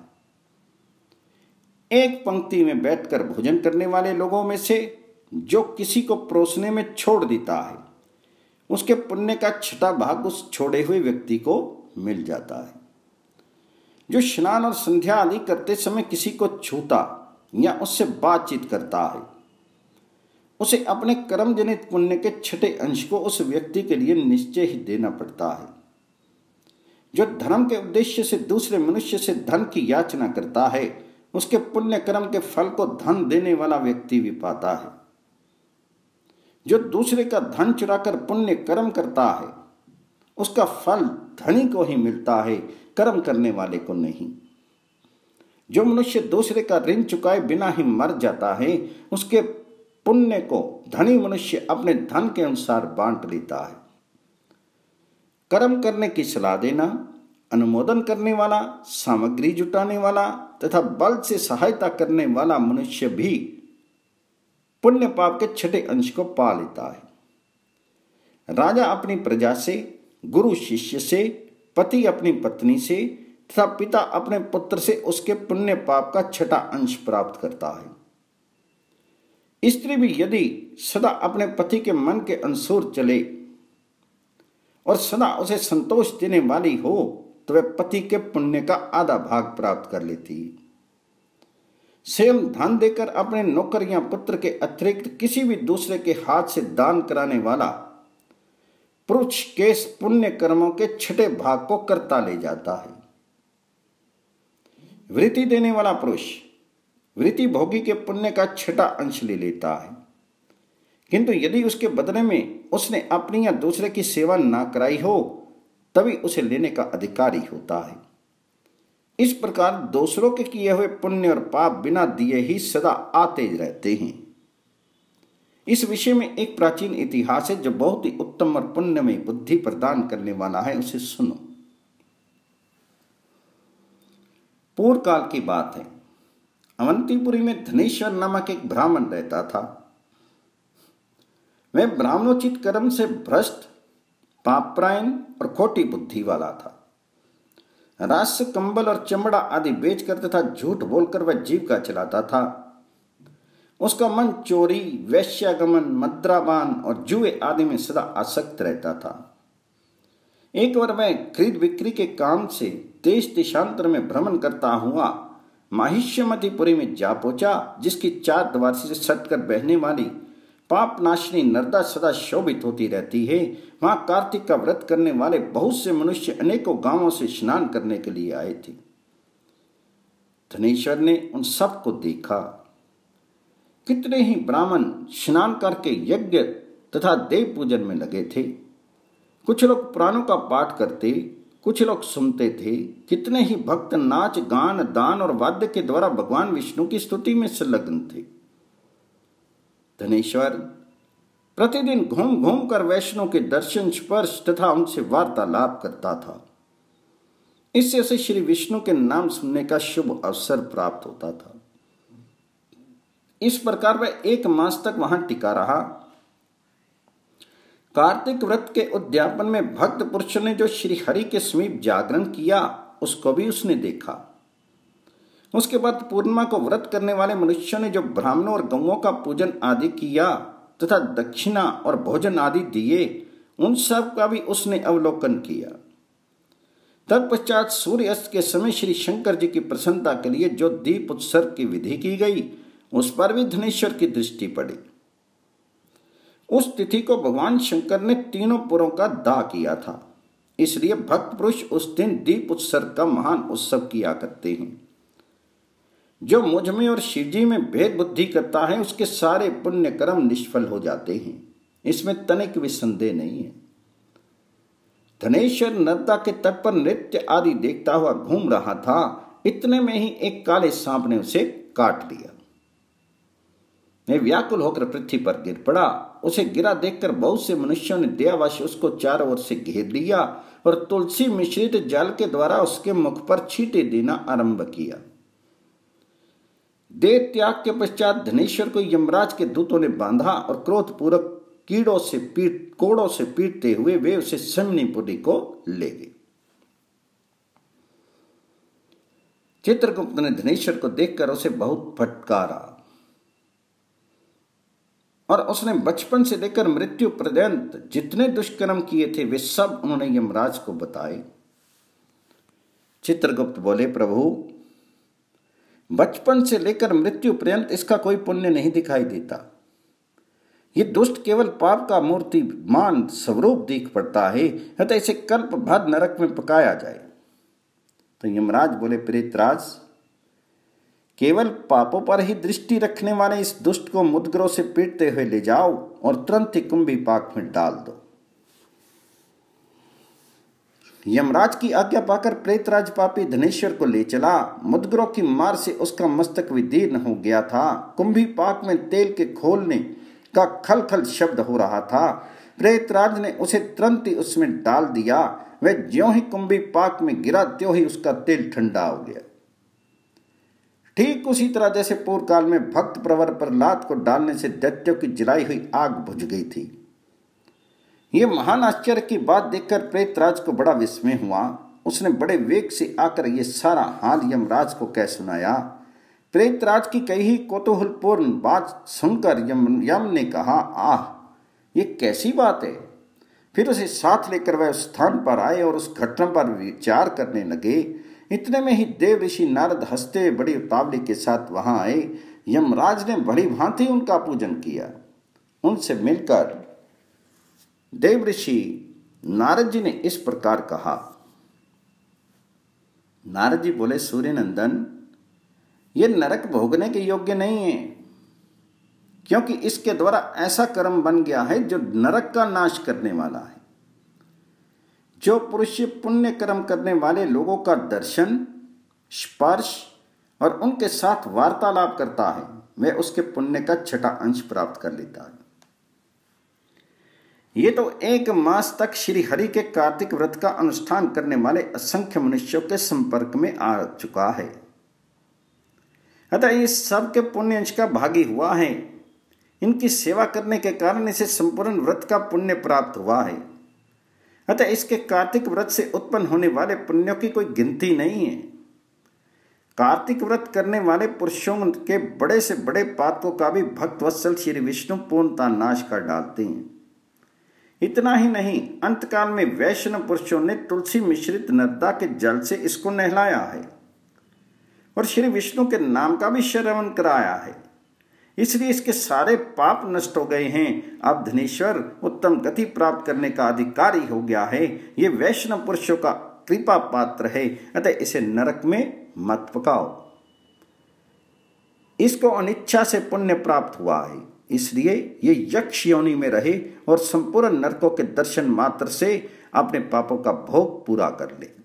एक पंक्ति में बैठकर भोजन करने वाले लोगों में से जो किसी को परोसने में छोड़ देता है उसके पुण्य का छठा भाग उस छोड़े हुए व्यक्ति को मिल जाता है। जो स्नान और संध्या आदि करते समय किसी को छूता या उससे बातचीत करता है उसे अपने कर्म जनित पुण्य के छठे अंश को उस व्यक्ति के लिए निश्चय ही देना पड़ता है। जो धर्म के उद्देश्य से दूसरे मनुष्य से धन की याचना करता है उसके पुण्य कर्म के फल को धन देने वाला व्यक्ति भी पाता है। जो दूसरे का धन चुराकर पुण्य कर्म करता है उसका फल धनी को ही मिलता है, कर्म करने वाले को नहीं। जो मनुष्य दूसरे का ऋण चुकाए बिना ही मर जाता है उसके पुण्य को धनी मनुष्य अपने धन के अनुसार बांट लेता है। कर्म करने की सलाह देना, अनुमोदन करने वाला, सामग्री जुटाने वाला तथा बल से सहायता करने वाला मनुष्य भी पुण्य पाप के छठे अंश को पा लेता है। राजा अपनी प्रजा से, गुरु शिष्य से, पति अपनी पत्नी से तथा पिता अपने पुत्र से उसके पुण्य पाप का छठा अंश प्राप्त करता है। स्त्री भी यदि सदा अपने पति के मन के अनुसार चले और सदा उसे संतोष देने वाली हो तो वह पति के पुण्य का आधा भाग प्राप्त कर लेती है। स्वयं धन देकर अपने नौकर या पुत्र के अतिरिक्त किसी भी दूसरे के हाथ से दान कराने वाला पुरुष के पुण्य कर्मों के छठे भाग को करता ले जाता है। वृत्ति देने वाला पुरुष वृत्ति भोगी के पुण्य का छठा अंश ले लेता है, किंतु यदि उसके बदले में उसने अपनी या दूसरे की सेवा ना कराई हो तभी उसे लेने का अधिकारी होता है। इस प्रकार दूसरों के किए हुए पुण्य और पाप बिना दिए ही सदा आते रहते हैं। इस विषय में एक प्राचीन इतिहास है जो बहुत ही उत्तम और पुण्य में बुद्धि प्रदान करने वाला है, उसे सुनो। पूर्व काल की बात है। अवंतीपुरी में धनेश्वर नामक एक ब्राह्मण रहता था। वह ब्राह्मणोचित कर्म से भ्रष्ट, पापरायण और खोटी बुद्धि वाला था। रास्य, कंबल और चमड़ा आदि बेचकर तथा झूठ बोलकर वह जीविका चलाता था। उसका मन चोरी, वैश्यागमन, मद्रापान और जुए आदि में सदा आसक्त रहता था। एक बार वह खरीद बिक्री के काम से देश देशांतर में भ्रमण करता हुआ माहिष्यमतीपुरी में जा पहुंचा, जिसकी चार दीवारी से सटकर बहने वाली पाप नाशिनी नर्मदा सदा शोभित होती रहती है। वहां कार्तिक का व्रत करने वाले बहुत से मनुष्य अनेकों गांवों से स्नान करने के लिए आए थे। धनेश्वर ने उन सबको देखा। कितने ही ब्राह्मण स्नान करके यज्ञ तथा देव पूजन में लगे थे। कुछ लोग पुराणों का पाठ करते, कुछ लोग सुनते थे। कितने ही भक्त नाच, गान, दान और वाद्य के द्वारा भगवान विष्णु की स्तुति में संलग्न थे। धनेश्वर प्रतिदिन घूम घूम कर वैष्णव के दर्शन, स्पर्श तथा उनसे वार्तालाप करता था। इससे उसे श्री विष्णु के नाम सुनने का शुभ अवसर प्राप्त होता था। इस प्रकार वह एक मास तक वहां टिका रहा। कार्तिक व्रत के उद्यापन में भक्त पुरुषों ने जो श्री हरि के समीप जागरण किया, उसको भी उसने देखा। उसके बाद पूर्णिमा को व्रत करने वाले मनुष्यों ने जो ब्राह्मणों और गौओं का पूजन आदि किया तथा दक्षिणा और भोजन आदि दिए, उन सब का भी उसने अवलोकन किया। तत्पश्चात सूर्य अस्त के समय श्री शंकर जी की प्रसन्नता के लिए जो दीप उत्सर्ग की विधि की गई, उस पर भी धनेश्वर की दृष्टि पड़ी। उस तिथि को भगवान शंकर ने तीनों पुरों का दाह किया था, इसलिए भक्त पुरुष उस दिन दीप उत्सर्ग का महान उत्सव किया करते हैं। जो मुझ में और शिवजी में भेद बुद्धि करता है, उसके सारे पुण्य कर्म निष्फल हो जाते हैं, इसमें तनिक भी संदेह नहीं है। धनेश्वर नर्मदा के तट पर नृत्य आदि देखता हुआ घूम रहा था। इतने में ही एक काले सांप ने उसे काट लिया। वह व्याकुल होकर पृथ्वी पर गिर पड़ा। उसे गिरा देखकर बहुत से मनुष्यों ने दयावश उसको चारों ओर से घेर लिया और तुलसी मिश्रित जल के द्वारा उसके मुख पर छींटे देना आरंभ किया। देह त्याग के पश्चात धनेश्वर को यमराज के दूतों ने बांधा और क्रोधपूर्वक कीड़ों से पीट कोड़ों से पीटते हुए वे उसे शमनीपुरी को ले गए। चित्रगुप्त ने धनेश्वर को देखकर उसे बहुत फटकारा और उसने बचपन से लेकर मृत्यु पर्यंत जितने दुष्कर्म किए थे वे सब उन्होंने यमराज को बताए। चित्रगुप्त बोले, प्रभु, बचपन से लेकर मृत्यु पर्यंत इसका कोई पुण्य नहीं दिखाई देता। ये दुष्ट केवल पाप का मूर्तिमान स्वरूप दिख पड़ता है, अतः इसे कल्प भर नरक में पकाया जाए। तो यमराज बोले, प्रेतराज, केवल पापों पर ही दृष्टि रखने वाले इस दुष्ट को मुद्गरों से पीटते हुए ले जाओ और तुरंत ही कुंभी पाक में डाल दो। यमराज की आज्ञा पाकर प्रेतराज पापी धनेश्वर को ले चला। मुद्गरों की मार से उसका मस्तक विदीर्ण हो गया था। कुंभी पाक में तेल के खोलने का खल खल शब्द हो रहा था। प्रेतराज ने उसे तुरंत ही उसमें डाल दिया। वह ज्यों ही कुंभी पाक में गिरा, त्यों ही उसका तेल ठंडा हो गया। ठीक उसी तरह जैसे पूर्व काल में भक्त प्रवर प्रहलाद को डालने से दैत्यों की जलाई हुई आग बुझ गई थी। ये महान आश्चर्य की बात देखकर प्रेतराज को बड़ा विस्मय हुआ। उसने बड़े वेग से आकर ये सारा हाल यमराज को कह सुनाया। प्रेतराज की कही कौतूहलपूर्ण बात सुनकर यम यम ने कहा, आह, ये कैसी बात है। फिर उसे साथ लेकर वह उस स्थान पर आए और उस घटना पर विचार करने लगे। इतने में ही देव ऋषि नारद हंसते हुए बड़ी उतावली के साथ वहां आए। यमराज ने बड़ी भांति उनका पूजन किया। उनसे मिलकर देव ऋषि नारद जी ने इस प्रकार कहा। नारद जी बोले, सूर्य नंदन, ये नरक भोगने के योग्य नहीं है, क्योंकि इसके द्वारा ऐसा कर्म बन गया है जो नरक का नाश करने वाला है। जो पुरुष पुण्य कर्म करने वाले लोगों का दर्शन, स्पर्श और उनके साथ वार्तालाप करता है, वह उसके पुण्य का छठा अंश प्राप्त कर लेता है। ये तो एक मास तक श्री हरि के कार्तिक व्रत का अनुष्ठान करने वाले असंख्य मनुष्यों के संपर्क में आ चुका है। अतः ये सब के पुण्य अंश का भागी हुआ है। इनकी सेवा करने के कारण इसे संपूर्ण व्रत का पुण्य प्राप्त हुआ है। अतः इसके कार्तिक व्रत से उत्पन्न होने वाले पुण्यों की कोई गिनती नहीं है। कार्तिक व्रत करने वाले पुरुषों के बड़े से बड़े पातकों का भी भक्त वत्सल श्री विष्णु पूर्णतः नाश कर डालते हैं। इतना ही नहीं, अंतकाल में वैष्णव पुरुषों ने तुलसी मिश्रित नर्मदा के जल से इसको नहलाया है और श्री विष्णु के नाम का भी श्रवण कराया है। इसलिए इसके सारे पाप नष्ट हो गए हैं। अब धनेश्वर उत्तम गति प्राप्त करने का अधिकारी हो गया है। ये वैष्णव पुरुषों का कृपा पात्र है। अतः इसे नरक में मत पकाओ। इसको अनिच्छा से पुण्य प्राप्त हुआ है, इसलिए ये यक्ष योनि में रहे और संपूर्ण नरकों के दर्शन मात्र से अपने पापों का भोग पूरा कर ले।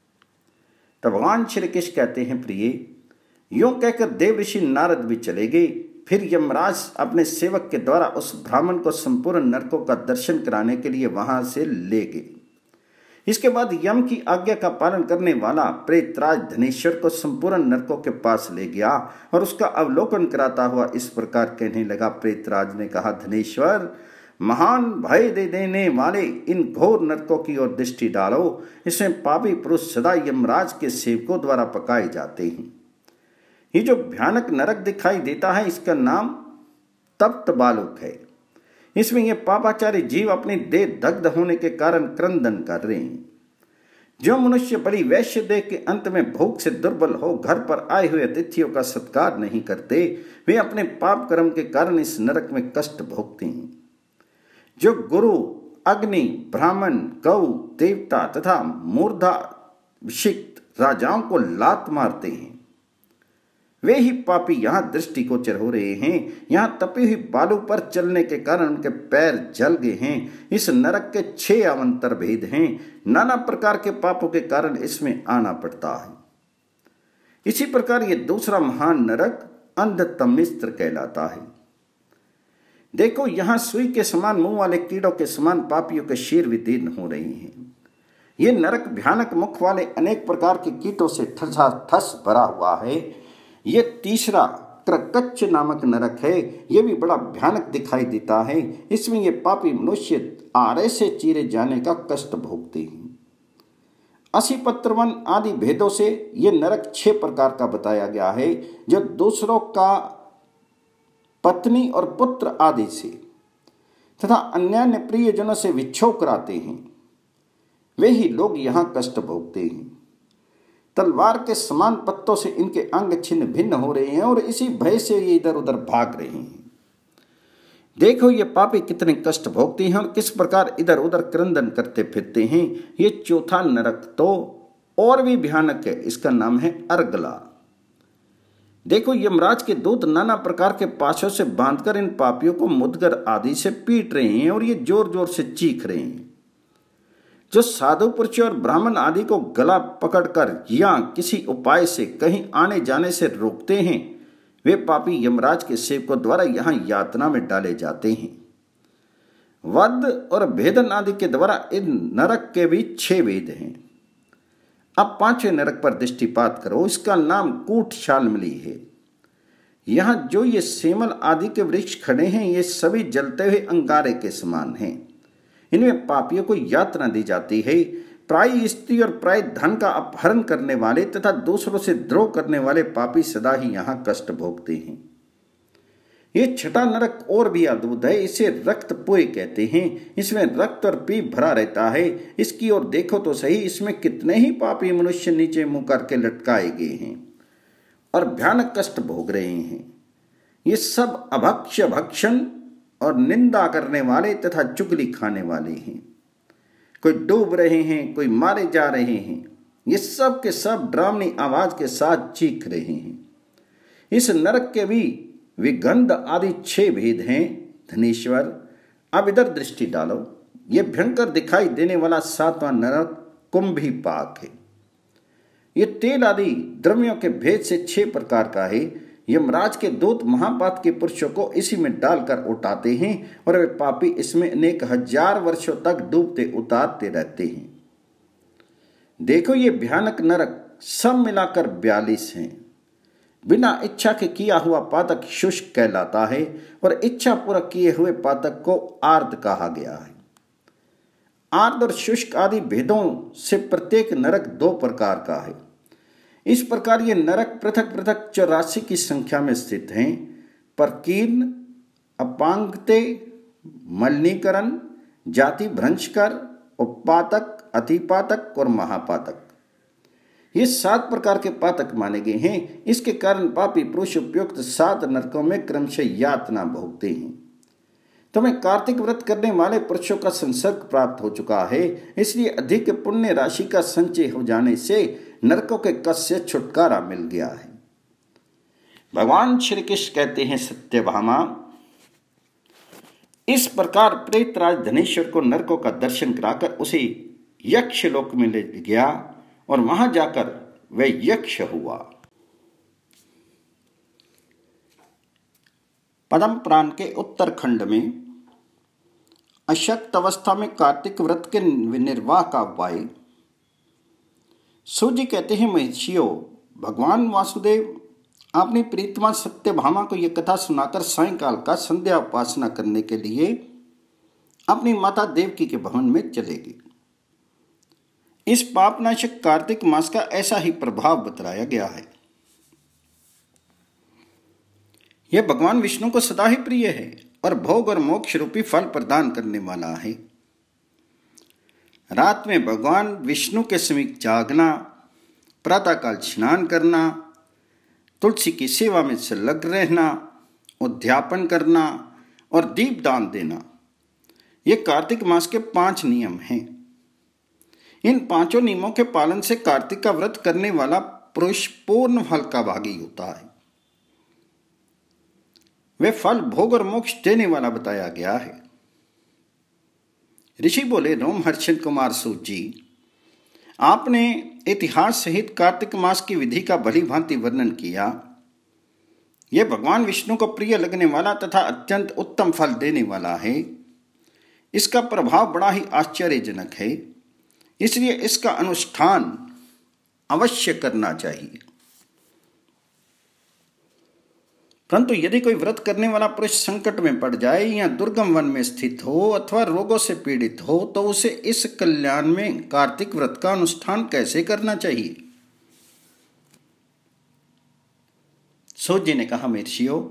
तब भगवान श्री कृष्ण कहते हैं, प्रिय, यूं कहकर देव ऋषि नारद भी चले गए। फिर यमराज अपने सेवक के द्वारा उस ब्राह्मण को संपूर्ण नरकों का दर्शन कराने के लिए वहां से ले गए। इसके बाद यम की आज्ञा का पालन करने वाला प्रेतराज धनेश्वर को संपूर्ण नरकों के पास ले गया और उसका अवलोकन कराता हुआ इस प्रकार कहने लगा। प्रेतराज ने कहा, धनेश्वर, महान भय दे देने वाले इन घोर नरकों की ओर दृष्टि डालो। इसमें पापी पुरुष सदा यमराज के सेवकों द्वारा पकाए जाते हैं। ये जो भयानक नरक दिखाई देता है, इसका नाम तप्त बालुक है। इसमें ये पापाचारी जीव अपनी देह दग्ध होने के कारण क्रंदन कर रहे हैं। जो मनुष्य बड़ी वैश्य देह के अंत में भूख से दुर्बल हो घर पर आए हुए अतिथियों का सत्कार नहीं करते, वे अपने पाप कर्म के कारण इस नरक में कष्ट भोगते हैं। जो गुरु, अग्नि, ब्राह्मण, गौ, देवता तथा मूर्धाभिषिक्त राजाओं को लात मारते हैं, वे ही पापी यहाँ दृष्टिगोचर हो रहे हैं। यहाँ तपी हुई बालू पर चलने के कारण उनके पैर जल गए हैं। इस नरक के छह अवंतर भेद हैं। नाना प्रकार के पापों के कारण इसमें आना पड़ता है। इसी प्रकार ये दूसरा महान नरक अंधतमिस्त्र कहलाता है। देखो, यहाँ सुई के समान मुंह वाले कीड़ों के समान पापियों के शीर विदीर्ण हो रहे हैं। ये नरक भयानक मुख वाले अनेक प्रकार के कीटों से ठसा ठस भरा हुआ है। ये तीसरा क्रकच्च नामक नरक है। ये भी बड़ा भयानक दिखाई देता है। इसमें ये पापी मनुष्य आरे से चीरे जाने का कष्ट भोगते हैं। असीपत्रवन आदि भेदों से ये नरक छह प्रकार का बताया गया है। जो दूसरों का पत्नी और पुत्र आदि से तथा अन्य प्रियजनों से विक्षोभ कराते हैं, वे ही लोग यहाँ कष्ट भोगते हैं। तलवार के समान पत्तों से इनके अंग छिन्न भिन्न हो रहे हैं और इसी भय से ये इधर उधर भाग रहे हैं। देखो, ये पापी कितने कष्ट भोगते हैं और किस प्रकार इधर उधर क्रंदन करते फिरते हैं। ये चौथा नरक तो और भी भयानक है। इसका नाम है अर्गला। देखो, यमराज के दूत नाना प्रकार के पाशों से बांधकर इन पापियों को मुदगर आदि से पीट रहे हैं और ये जोर जोर से चीख रहे हैं। जो साधु पुरुष और ब्राह्मण आदि को गला पकड़कर या किसी उपाय से कहीं आने जाने से रोकते हैं, वे पापी यमराज के सेवकों द्वारा यहाँ यातना में डाले जाते हैं। वध और भेदन आदि के द्वारा इन नरक के भी छह भेद हैं। अब पांचवें नरक पर दृष्टिपात करो। इसका नाम कूट शाल्मली है। यहाँ जो ये सेमल आदि के वृक्ष खड़े हैं, ये सभी जलते हुए अंगारे के समान हैं। इनमें पापियों को यातना दी जाती है। प्राय स्त्री और प्राय धन का अपहरण करने वाले तथा दूसरों से द्रोह करने वाले पापी सदा ही यहाँ कष्ट भोगते हैं। ये छठा नरक और भी अद्भुत है। इसे रक्त पुए कहते हैं। इसमें रक्त और पीप भरा रहता है। इसकी ओर देखो तो सही, इसमें कितने ही पापी मनुष्य नीचे मुंह करके लटकाए गए हैं और भयानक कष्ट भोग रहे हैं। ये सब अभक्ष्य, भक्षण और निंदा करने वाले तथा चुगली खाने वाले हैं। कोई डूब रहे हैं, कोई मारे जा रहे हैं। ये सब के सब डरावनी आवाज के साथ चीख रहे हैं। इस नरक के भी विगंध आदि छह भेद हैं। धनेश्वर, अब इधर दृष्टि डालो। ये भयंकर दिखाई देने वाला सातवां नरक कुंभी पाक है। ये तेल आदि द्रव्यों के भेद से छह प्रकार का है। यमराज के दूत महापात के पुरुषों को इसी में डालकर उठाते हैं और वे पापी इसमें अनेक हजार वर्षों तक डूबते उतारते रहते हैं। देखो, ये भयानक नरक सब मिलाकर बयालीस हैं। बिना इच्छा के किया हुआ पातक शुष्क कहलाता है और इच्छा पूर्वक किए हुए पातक को आर्द्र कहा गया है। आर्द्र और शुष्क आदि भेदों से प्रत्येक नरक दो प्रकार का है। इस प्रकार ये नरक पृथक पृथक चौरासी की संख्या में स्थित हैं। परकीर्ण, अपांगते, मलिनीकरण, जाति भ्रंशकर, उपातक, अतिपातक और महापातक, ये सात प्रकार के पातक माने गए हैं। इसके कारण पापी पुरुष उपयुक्त सात नरकों में क्रमशः यातना भोगते हैं। तुम्हें कार्तिक व्रत करने वाले पुरुषों का संसर्ग प्राप्त हो चुका है, इसलिए अधिक पुण्य राशि का संचय हो जाने से नरकों के कष्ट से छुटकारा मिल गया है। भगवान श्री कृष्ण कहते हैं, सत्यभामा, इस प्रकार प्रेतराज धनेश्वर को नरकों का दर्शन कराकर उसे यक्ष लोक में ले गया और वहां जाकर वह यक्ष हुआ। पद्म पुराण के उत्तरखंड में अशक्त अवस्था में कार्तिक व्रत के निर्वाह का उपाय। सूर्य कहते हैं, महर्षियों, भगवान वासुदेव अपनी प्रीतमा सत्यभामा को यह कथा सुनाकर सायंकाल का संध्या उपासना करने के लिए अपनी माता देवकी के भवन में चले गए। इस पापनाशक कार्तिक मास का ऐसा ही प्रभाव बतलाया गया है। यह भगवान विष्णु को सदा ही प्रिय है और भोग और मोक्ष रूपी फल प्रदान करने वाला है। रात में भगवान विष्णु के समीप जागना, प्रातःकाल स्नान करना, तुलसी की सेवा में संलग्न रहना, उद्यापन करना और दीप दान देना, ये कार्तिक मास के पांच नियम हैं। इन पांचों नियमों के पालन से कार्तिक का व्रत करने वाला पुरुष पूर्ण फल का भागी होता है। वे फल भोग और मोक्ष देने वाला बताया गया है। ऋषि बोले, रोमहर्षण कुमार सूत जी, आपने इतिहास सहित कार्तिक मास की विधि का भली भांति वर्णन किया। यह भगवान विष्णु को प्रिय लगने वाला तथा अत्यंत उत्तम फल देने वाला है। इसका प्रभाव बड़ा ही आश्चर्यजनक है, इसलिए इसका अनुष्ठान अवश्य करना चाहिए। परंतु यदि कोई व्रत करने वाला पुरुष संकट में पड़ जाए या दुर्गम वन में स्थित हो अथवा रोगों से पीड़ित हो, तो उसे इस कल्याण में कार्तिक व्रत का अनुष्ठान कैसे करना चाहिए? सूत जी ने कहा, महर्षियों,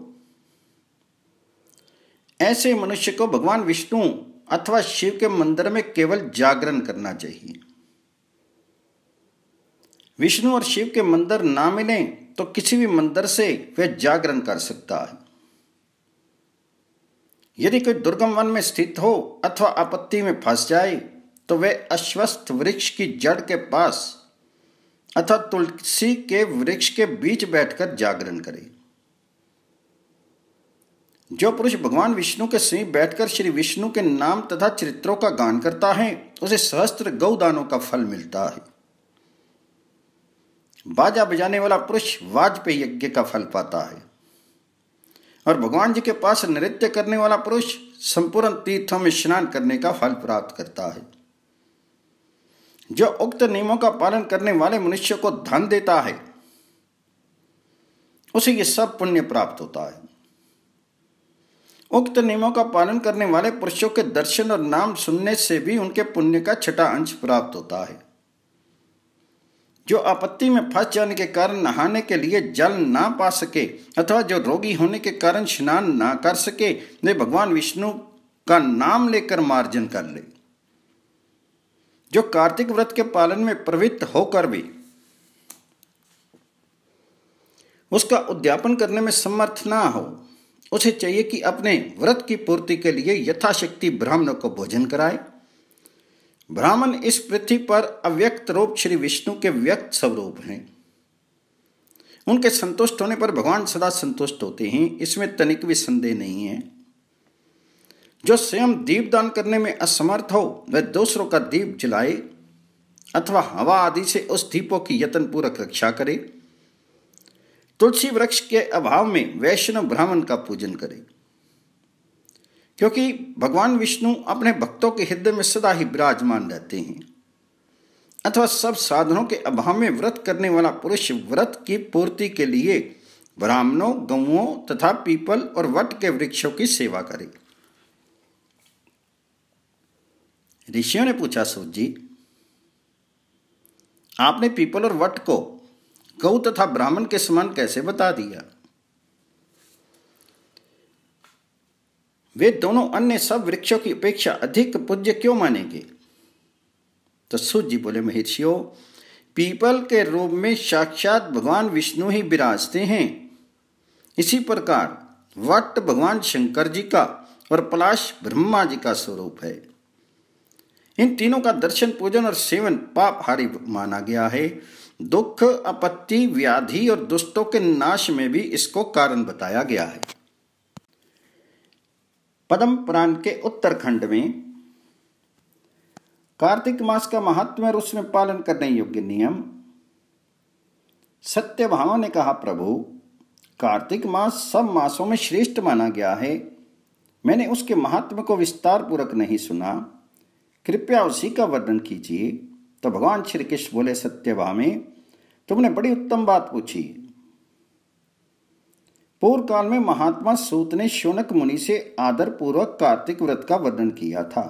ऐसे मनुष्य को भगवान विष्णु अथवा शिव के मंदिर में केवल जागरण करना चाहिए। विष्णु और शिव के मंदिर ना मिले तो किसी भी मंदिर से वह जागरण कर सकता है। यदि कोई दुर्गम वन में स्थित हो अथवा आपत्ति में फंस जाए तो वह अश्वत्थ वृक्ष की जड़ के पास अथवा तुलसी के वृक्ष के बीच बैठकर जागरण करे। जो पुरुष भगवान विष्णु के समीप बैठकर श्री विष्णु के नाम तथा चरित्रों का गान करता है, उसे सहस्त्र गौदानों का फल मिलता है। बाजा बजाने वाला पुरुष वाजपेयी यज्ञ का फल पाता है और भगवान जी के पास नृत्य करने वाला पुरुष संपूर्ण तीर्थों में स्नान करने का फल प्राप्त करता है। जो उक्त नियमों का पालन करने वाले मनुष्य को धन देता है, उसे यह सब पुण्य प्राप्त होता है। उक्त नियमों का पालन करने वाले पुरुषों के दर्शन और नाम सुनने से भी उनके पुण्य का छठा अंश प्राप्त होता है। जो आपत्ति में फंस जाने के कारण नहाने के लिए जल ना पा सके अथवा जो रोगी होने के कारण स्नान ना कर सके, वे भगवान विष्णु का नाम लेकर मार्जन कर ले। जो कार्तिक व्रत के पालन में प्रवृत्त होकर भी उसका उद्यापन करने में समर्थ ना हो, उसे चाहिए कि अपने व्रत की पूर्ति के लिए यथाशक्ति ब्राह्मणों को भोजन कराए। ब्राह्मण इस पृथ्वी पर अव्यक्त रूप श्री विष्णु के व्यक्त स्वरूप हैं। उनके संतुष्ट होने पर भगवान सदा संतुष्ट होते हैं, इसमें तनिक भी संदेह नहीं है। जो स्वयं दीपदान करने में असमर्थ हो, वह दूसरों का दीप जलाए अथवा हवा आदि से उस दीपों की यत्नपूर्वक रक्षा करे। तुलसी वृक्ष के अभाव में वैष्णव ब्राह्मण का पूजन करे, क्योंकि भगवान विष्णु अपने भक्तों के हृदय में सदा ही विराजमान रहते हैं। अथवा सब साधनों के अभाव में व्रत करने वाला पुरुष व्रत की पूर्ति के लिए ब्राह्मणों, गौओं तथा पीपल और वट के वृक्षों की सेवा करे। ऋषियों ने पूछा, सूत जी, आपने पीपल और वट को गौ तथा ब्राह्मण के समान कैसे बता दिया? वे दोनों अन्य सब वृक्षों की अपेक्षा अधिक पूज्य क्यों मानेंगे? तो सूत जी बोले, महर्षियों, पीपल के रूप में साक्षात भगवान विष्णु ही विराजते हैं। इसी प्रकार वट भगवान शंकर जी का और पलाश ब्रह्मा जी का स्वरूप है। इन तीनों का दर्शन, पूजन और सेवन पापहारी माना गया है। दुख, आपत्ति, व्याधि और दुष्टों के नाश में भी इसको कारण बताया गया है। पद्म पुराण के उत्तरखंड में कार्तिक मास का महात्म्य और उसमें पालन करने योग्य नियम। सत्यभामा ने कहा, प्रभु, कार्तिक मास सब मासों में श्रेष्ठ माना गया है। मैंने उसके महात्म्य को विस्तार पूर्वक नहीं सुना, कृपया उसी का वर्णन कीजिए। तो भगवान श्री कृष्ण बोले, सत्यभामे, तुमने बड़ी उत्तम बात पूछी। पूर्व काल में महात्मा सूत ने शौनक मुनि से आदर पूर्वक कार्तिक व्रत का वर्णन किया था।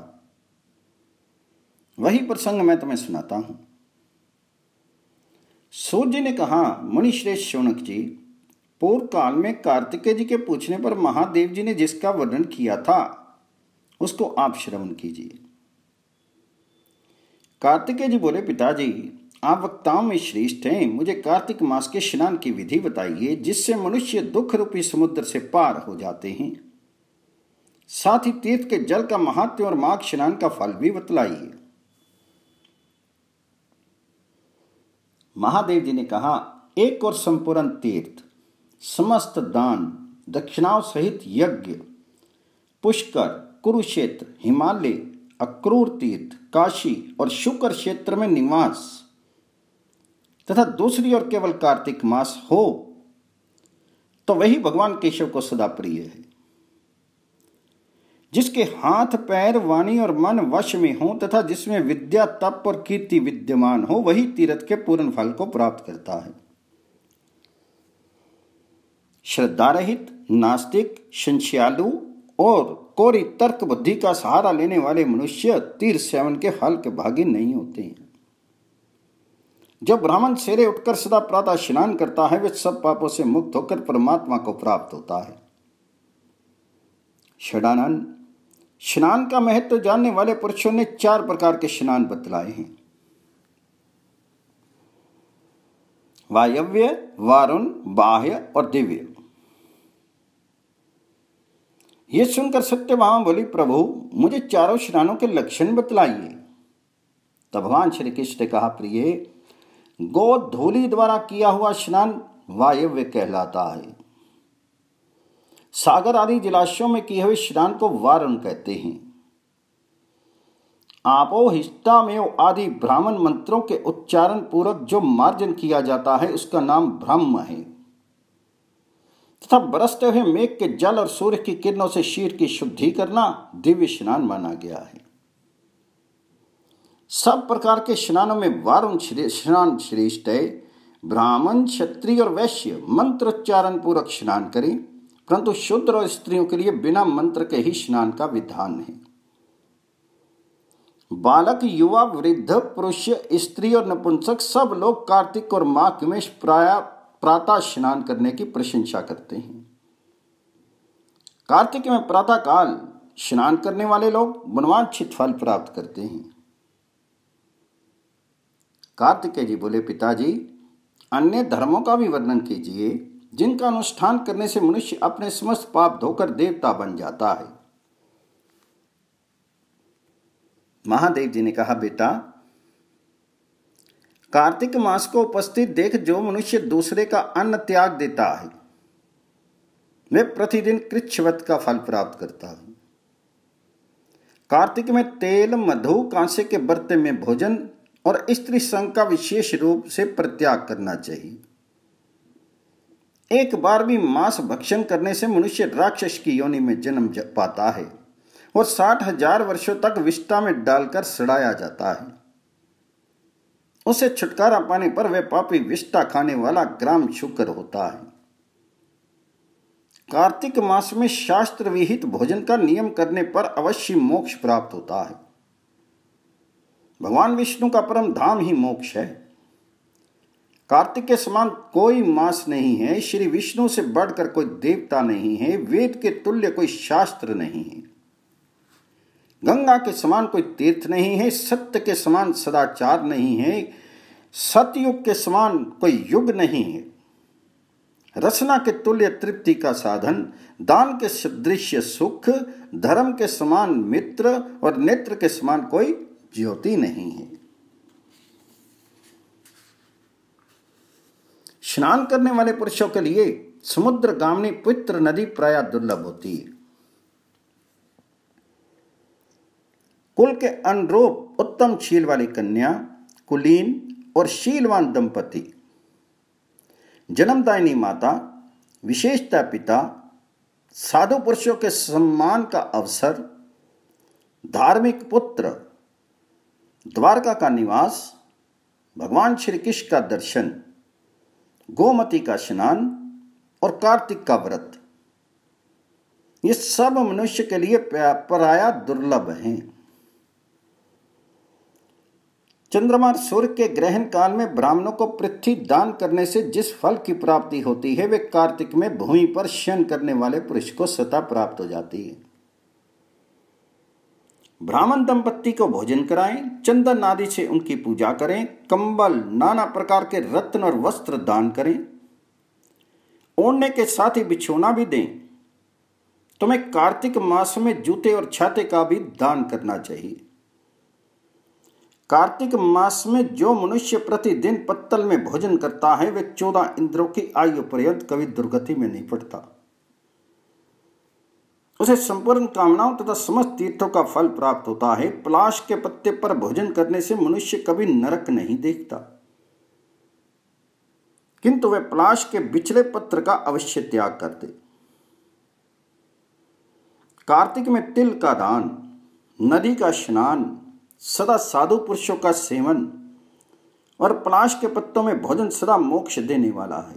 वही प्रसंग मैं तुम्हें सुनाता हूं। सूत जी ने कहा, मुनि श्रेष्ठ शौनक जी, पूर्व काल में कार्तिकेय जी के पूछने पर महादेव जी ने जिसका वर्णन किया था उसको आप श्रवण कीजिए। कार्तिकेय जी बोले, पिताजी, आप वक्ताओं में श्रेष्ठ हैं। मुझे कार्तिक मास के स्नान की विधि बताइए, जिससे मनुष्य दुख रूपी समुद्र से पार हो जाते हैं। साथ ही तीर्थ के जल का महात्म्य और माघ स्नान का फल भी बतलाइए। महादेव जी ने कहा, एक और संपूर्ण तीर्थ, समस्त दान दक्षिणाओं सहित यज्ञ, पुष्कर, कुरुक्षेत्र, हिमालय, अक्रूर तीर्थ, काशी और शुक्र क्षेत्र में निवास तथा दूसरी ओर केवल कार्तिक मास हो तो वही भगवान केशव को सदा प्रिय है। जिसके हाथ, पैर, वाणी और मन वश में हो तथा जिसमें विद्या, तप और कीर्ति विद्यमान हो, वही तीर्थ के पूर्ण फल को प्राप्त करता है। श्रद्धा रहित, नास्तिक, संशयालु और कोरी तर्क बुद्धि का सहारा लेने वाले मनुष्य तीर्थ सेवन के फल के भागी नहीं होते हैं। जो ब्राह्मण सवेरे उठकर सदा प्रातः स्नान करता है, वह सब पापों से मुक्त होकर परमात्मा को प्राप्त होता है। षडानन, स्नान का महत्व जानने वाले पुरुषों ने चार प्रकार के स्नान बतलाए हैं। वायव्य, वारुण, बाह्य और दिव्य। ये सुनकर सत्यभामा बोली, प्रभु, मुझे चारों स्नानों के लक्षण बतलाइए। तब भगवान श्री कृष्ण ने कहा, प्रिय, गो धूलि द्वारा किया हुआ स्नान वायव्य कहलाता है। सागर आदि जलाशयों में किए हुए स्नान को वारुण कहते हैं। आपो हिष्टामेव आदि ब्राह्मण मंत्रों के उच्चारण पूर्वक जो मार्जन किया जाता है उसका नाम ब्रह्म है। तथा बरसते हुए मेघ के जल और सूर्य की किरणों से शीर की शुद्धि करना दिव्य स्नान माना गया है। सब प्रकार के स्नानों में वारुण स्नान श्रेष्ठ है। ब्राह्मण, क्षत्रिय और वैश्य मंत्रोच्चारण पूर्वक स्नान करें, परंतु शूद्र और स्त्रियों के लिए बिना मंत्र के ही स्नान का विधान है। बालक, युवा, वृद्ध, पुरुष, स्त्री और नपुंसक सब लोग कार्तिक और माघ में प्राय प्रातः स्नान करने की प्रशंसा करते हैं। कार्तिक में प्रातः काल स्नान करने वाले लोग मनवांछित फल प्राप्त करते हैं। कार्तिकेय जी बोले, पिताजी, अन्य धर्मों का भी वर्णन कीजिए, जिनका अनुष्ठान करने से मनुष्य अपने समस्त पाप धोकर देवता बन जाता है। महादेव जी ने कहा, बेटा, कार्तिक मास को उपस्थित देख जो मनुष्य दूसरे का अन्न त्याग देता है, वह प्रतिदिन कृच्छ्रवत का फल प्राप्त करता है। कार्तिक में तेल, मधु, कांसे के बर्तन में भोजन और स्त्री संग का विशेष रूप से परित्याग करना चाहिए। एक बार भी मांस भक्षण करने से मनुष्य राक्षस की योनि में जन्म पाता है और साठ हजार वर्षों तक विष्ठा में डालकर सड़ाया जाता है। उसे छुटकारा पाने पर वह पापी विष्ठा खाने वाला ग्राम शुकर होता है। कार्तिक मास में शास्त्र विहित भोजन का नियम करने पर अवश्य मोक्ष प्राप्त होता है। भगवान विष्णु का परम धाम ही मोक्ष है। कार्तिक के समान कोई मास नहीं है, श्री विष्णु से बढ़कर कोई देवता नहीं है, वेद के तुल्य कोई शास्त्र नहीं है, गंगा के समान कोई तीर्थ नहीं है, सत्य के समान सदाचार नहीं है, सतयुग के समान कोई युग नहीं है, रसना के तुल्य तृप्ति का साधन, दान के सदृश सुख, धर्म के समान मित्र और नेत्र के समान कोई ज्योति नहीं है। स्नान करने वाले पुरुषों के लिए समुद्र गामिनी पवित्र नदी प्रायः दुर्लभ होती है। कुल के अनुरूप उत्तम शील वाली कन्या, कुलीन और शीलवान दंपति, जन्मदायिनी माता, विशेषता पिता, साधु पुरुषों के सम्मान का अवसर, धार्मिक पुत्र, द्वारका का निवास, भगवान श्री कृष्ण का दर्शन, गोमती का स्नान और कार्तिक का व्रत, ये सब मनुष्य के लिए प्रायः दुर्लभ हैं। चंद्रमा सूर्य के ग्रहण काल में ब्राह्मणों को पृथ्वी दान करने से जिस फल की प्राप्ति होती है, वे कार्तिक में भूमि पर शयन करने वाले पुरुष को स्वतः प्राप्त हो जाती है। ब्राह्मण दंपत्ति को भोजन कराएं, चंदन आदि से उनकी पूजा करें, कंबल, नाना प्रकार के रत्न और वस्त्र दान करें, ओढ़ने के साथ ही बिछोना भी दें। तुम्हें कार्तिक मास में जूते और छाते का भी दान करना चाहिए। कार्तिक मास में जो मनुष्य प्रतिदिन पत्तल में भोजन करता है, वे चौदह इंद्रों की आयु पर्यंत कभी दुर्गति में नहीं पड़ता। उसे संपूर्ण कामनाओं तथा समस्त तीर्थों का फल प्राप्त होता है। पलाश के पत्ते पर भोजन करने से मनुष्य कभी नरक नहीं देखता, किंतु वह पलाश के बिछले पत्र का अवश्य त्याग कर दे। कार्तिक में तिल का दान, नदी का स्नान, सदा साधु पुरुषों का सेवन और पलाश के पत्तों में भोजन सदा मोक्ष देने वाला है।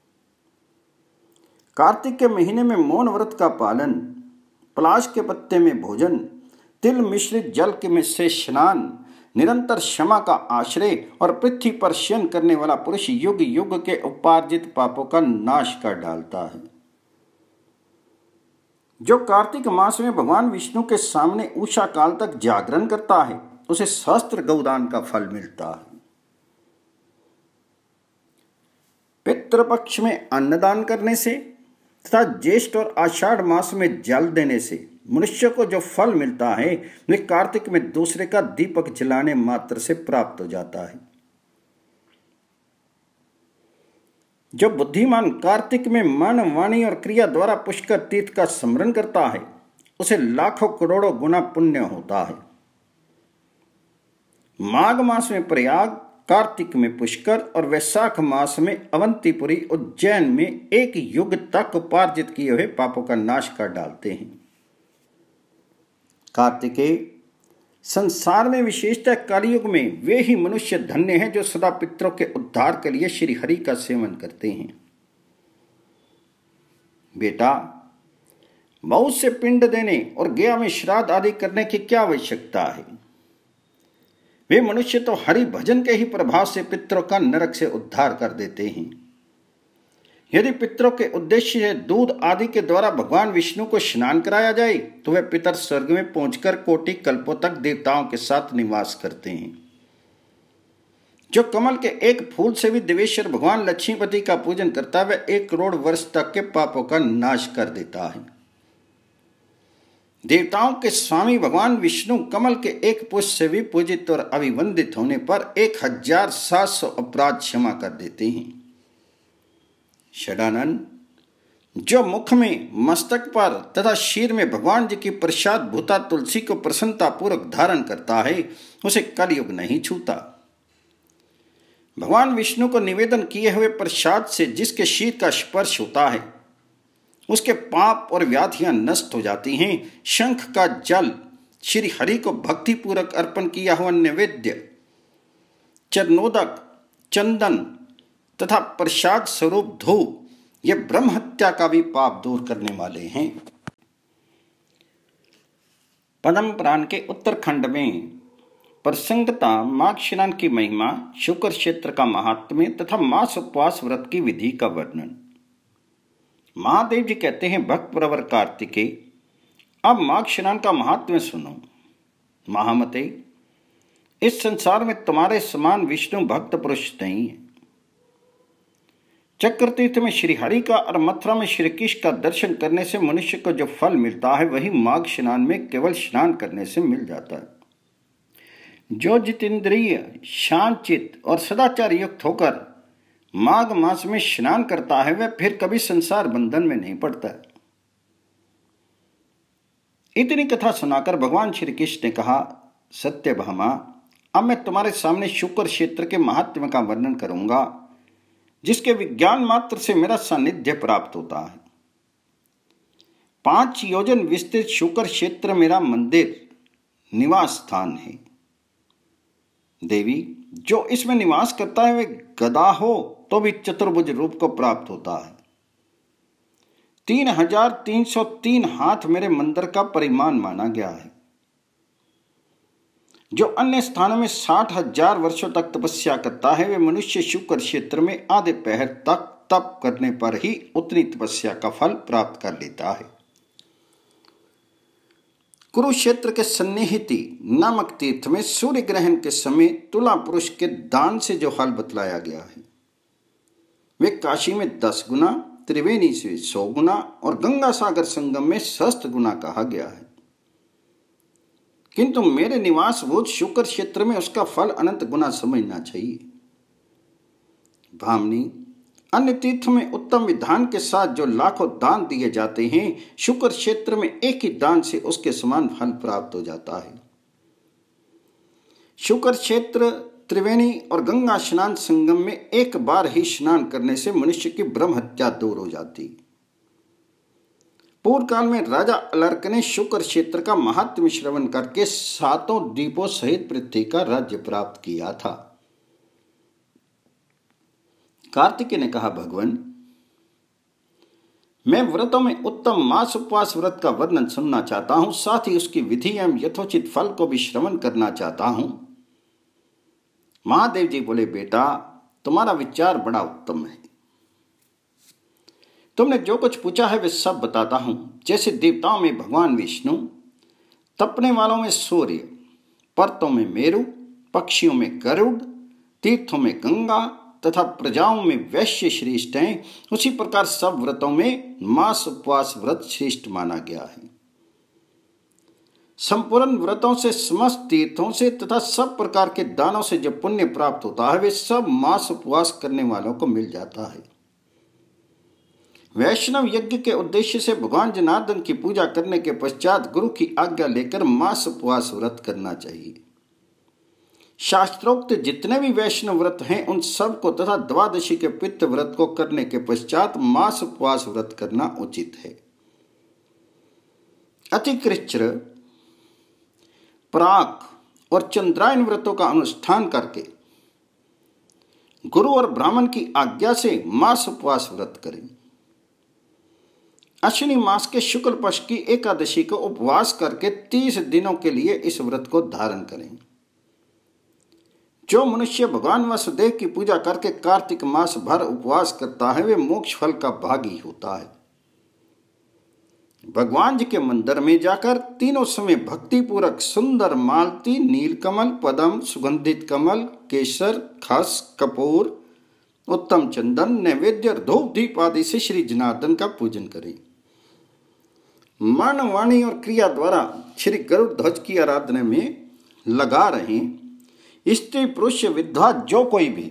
कार्तिक के महीने में मौन व्रत का पालन, पलाश के पत्ते में भोजन, तिल मिश्रित जल के में से स्नान, निरंतर क्षमा का आश्रय और पृथ्वी पर शयन करने वाला पुरुष युग युग के उपार्जित पापों का नाश कर डालता है। जो कार्तिक मास में भगवान विष्णु के सामने उषा काल तक जागरण करता है, उसे सहस्त्र गौदान का फल मिलता है। पितृपक्ष में अन्नदान करने से तथा ज्येष्ठ और आषाढ़ मास में जल देने से मनुष्य को जो फल मिलता है, वे कार्तिक में दूसरे का दीपक जलाने मात्र से प्राप्त हो जाता है। जो बुद्धिमान कार्तिक में मन, वाणी और क्रिया द्वारा पुष्कर तीर्थ का स्मरण करता है, उसे लाखों करोड़ों गुना पुण्य होता है। माघ मास में प्रयाग, कार्तिक में पुष्कर और वैशाख मास में अवंतीपुरी, उज्जैन में एक युग तक उपार्जित किए हुए पापों का नाश कर डालते हैं। कार्तिकेय संसार में विशेषतः कलयुग में वे ही मनुष्य धन्य हैं जो सदा पितरों के उद्धार के लिए श्री हरि का सेवन करते हैं। बेटा, बहुत से पिंड देने और गया में श्राद्ध आदि करने की क्या आवश्यकता है? वे मनुष्य तो हरि भजन के ही प्रभाव से पितरों का नरक से उद्धार कर देते हैं। यदि पितरों के उद्देश्य से दूध आदि के द्वारा भगवान विष्णु को स्नान कराया जाए, तो वे पितर स्वर्ग में पहुंचकर कोटि कल्पों तक देवताओं के साथ निवास करते हैं। जो कमल के एक फूल से भी देवेश्वर भगवान लक्ष्मीपति का पूजन करता है, वह एक करोड़ वर्ष तक के पापों का नाश कर देता है। देवताओं के स्वामी भगवान विष्णु कमल के एक पुष्प से भी पूजित और अभिवंदित होने पर एक हजार सात सौ अपराध क्षमा कर देते हैं। षडानंद, जो मुख में, मस्तक पर तथा शीर में भगवान जी की प्रसाद भूता तुलसी को प्रसन्नता पूर्वक धारण करता है, उसे कलयुग नहीं छूता। भगवान विष्णु को निवेदन किए हुए प्रसाद से जिसके शीर का स्पर्श होता है, उसके पाप और व्याधियां नष्ट हो जाती हैं। शंख का जल श्री हरि को भक्ति पूर्वक अर्पण किया हुआ नैवेद्य, चरणोदक, चंदन तथा प्रसाद स्वरूप धूप, ये ब्रह्म हत्या का भी पाप दूर करने वाले हैं। पद्म पुराण के उत्तरखंड में प्रसंगता माघ स्नान की महिमा, शुक्र क्षेत्र का महात्म्य तथा मास उपवास व्रत की विधि का वर्णन। महादेव जी कहते हैं, भक्त प्रवर कार्तिकेय, अब माघ स्नान का महात्म्य सुनो। महामते, इस संसार में तुम्हारे समान विष्णु भक्त पुरुष नहीं है। चक्रतीर्थ में श्री हरि का और मथुरा में श्री कृष्ण का दर्शन करने से मनुष्य को जो फल मिलता है वही माघ स्नान में केवल स्नान करने से मिल जाता है। जो जितेंद्रिय, शांतचित्त और सदाचार युक्त होकर माघ मास में स्नान करता है वह फिर कभी संसार बंधन में नहीं पड़ता है। इतनी कथा सुनाकर भगवान श्री कृष्ण ने कहा, सत्यभामा, अब मैं तुम्हारे सामने शुक्र क्षेत्र के महात्म्य का वर्णन करूंगा, जिसके विज्ञान मात्र से मेरा सानिध्य प्राप्त होता है। पांच योजन विस्तृत शुक्र क्षेत्र मेरा मंदिर निवास स्थान है। देवी, जो इसमें निवास करता है वह गदा हो तो भी चतुर्भुज रूप को प्राप्त होता है। तीन हजार तीन सौ तीन हाथ मेरे मंदिर का परिमाण माना गया है। जो अन्य स्थानों में साठ हजार वर्षों तक तपस्या करता है वे मनुष्य शुक्र क्षेत्र में आधे पहर तक तप करने पर ही उतनी तपस्या का फल प्राप्त कर लेता है। कुरुक्षेत्र के सन्निहिति नामक तीर्थ में सूर्य ग्रहण के समय तुला पुरुष के दान से जो फल बतलाया गया है वे काशी में दस गुना, त्रिवेणी से सौ गुना और गंगा सागर संगम में सहस्त्र गुना कहा गया है। किंतु मेरे निवास भूत शुक्र क्षेत्र में उसका फल अनंत गुना समझना चाहिए। भामनी, अन्य तीर्थों में उत्तम विधान के साथ जो लाखों दान दिए जाते हैं, शुक्र क्षेत्र में एक ही दान से उसके समान फल प्राप्त हो जाता है। शुक्र क्षेत्र, त्रिवेणी और गंगा स्नान संगम में एक बार ही स्नान करने से मनुष्य की ब्रह्म हत्या दूर हो जाती। पूर्व काल में राजा अलर्क ने शुक्र क्षेत्र का महात्म्य श्रवण करके सातों द्वीपों सहित पृथ्वी का राज्य प्राप्त किया था। कार्तिकेय ने कहा, भगवान, मैं व्रतों में उत्तम मास उपवास व्रत का वर्णन सुनना चाहता हूं, साथ ही उसकी विधि एवं यथोचित फल को भी श्रवण करना चाहता हूं। महादेव जी बोले, बेटा, तुम्हारा विचार बड़ा उत्तम है। तुमने जो कुछ पूछा है वे सब बताता हूं। जैसे देवताओं में भगवान विष्णु, तपने वालों में सूर्य, पर्वतों में मेरु, पक्षियों में गरुड़, तीर्थों में गंगा तथा प्रजाओं में वैश्य श्रेष्ठ हैं, उसी प्रकार सब व्रतों में मास उपवास व्रत श्रेष्ठ माना गया है। संपूर्ण व्रतों से, समस्त तीर्थों से तथा सब प्रकार के दानों से जो पुण्य प्राप्त होता है वे सब मास उपवास करने वालों को मिल जाता है। वैष्णव यज्ञ के उद्देश्य से भगवान जनार्दन की पूजा करने के पश्चात गुरु की आज्ञा लेकर मास उपवास व्रत करना चाहिए। शास्त्रोक्त जितने भी वैष्णव व्रत हैं उन सब को तथा द्वादशी के पित्त व्रत को करने के पश्चात मास उपवास व्रत करना उचित है। अतिकृच्र, प्राक और चंद्रायन व्रतों का अनुष्ठान करके गुरु और ब्राह्मण की आज्ञा से मास उपवास व्रत करें। अश्विनी मास के शुक्ल पक्ष की एकादशी को उपवास करके तीस दिनों के लिए इस व्रत को धारण करें। जो मनुष्य भगवान वासुदेव की पूजा करके कार्तिक मास भर उपवास करता है वे मोक्ष फल का भागी होता है। भगवान जी के मंदिर में जाकर तीनों समय भक्ति पूर्वक सुंदर मालती, नीलकमल, पद्म, सुगंधित कमल, केसर, खस, कपूर, उत्तम चंदन, नैवेद्य और धूप दीप आदि से श्री जनार्दन का पूजन करें। मन, वाणी और क्रिया द्वारा श्री गरुड़ ध्वज की आराधना में लगा रहें। स्त्री पुरुष विधवा जो कोई भी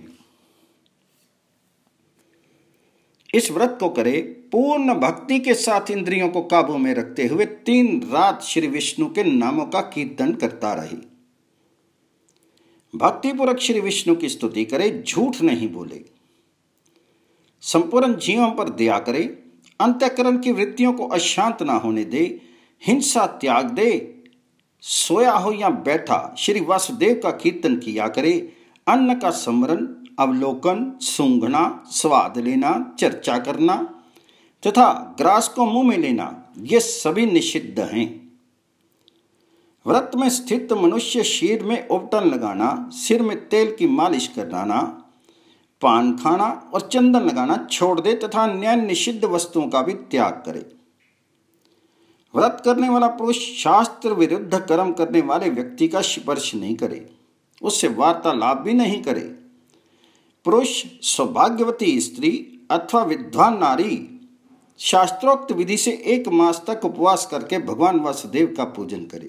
इस व्रत को करे, पूर्ण भक्ति के साथ इंद्रियों को काबू में रखते हुए तीन रात श्री विष्णु के नामों का कीर्तन करता रहे। भक्तिपूर्वक श्री विष्णु की स्तुति करे, झूठ नहीं बोले, संपूर्ण जीवों पर दया करे, अंतःकरण की वृत्तियों को अशांत ना होने दे, हिंसा त्याग दे, सोया हो या बैठा श्री वासुदेव का कीर्तन किया करे, अन्न का स्मरण, अवलोकन, सूंघना, स्वाद लेना, चर्चा करना, तथा ग्रास को मुंह में लेना, ये सभी निषिद्ध हैं। व्रत में स्थित मनुष्य शीर में उपटन लगाना, सिर में तेल की मालिश कराना, पान खाना और चंदन लगाना छोड़ दे तथा अन्य निषिद्ध वस्तुओं का भी त्याग करे। व्रत करने वाला पुरुष शास्त्र विरुद्ध कर्म करने वाले व्यक्ति का स्पर्श नहीं करे, उससे वार्तालाप भी नहीं करे। पुरुष, सौभाग्यवती स्त्री अथवा विद्वान नारी शास्त्रोक्त विधि से एक मास तक उपवास करके भगवान वासुदेव का पूजन करे।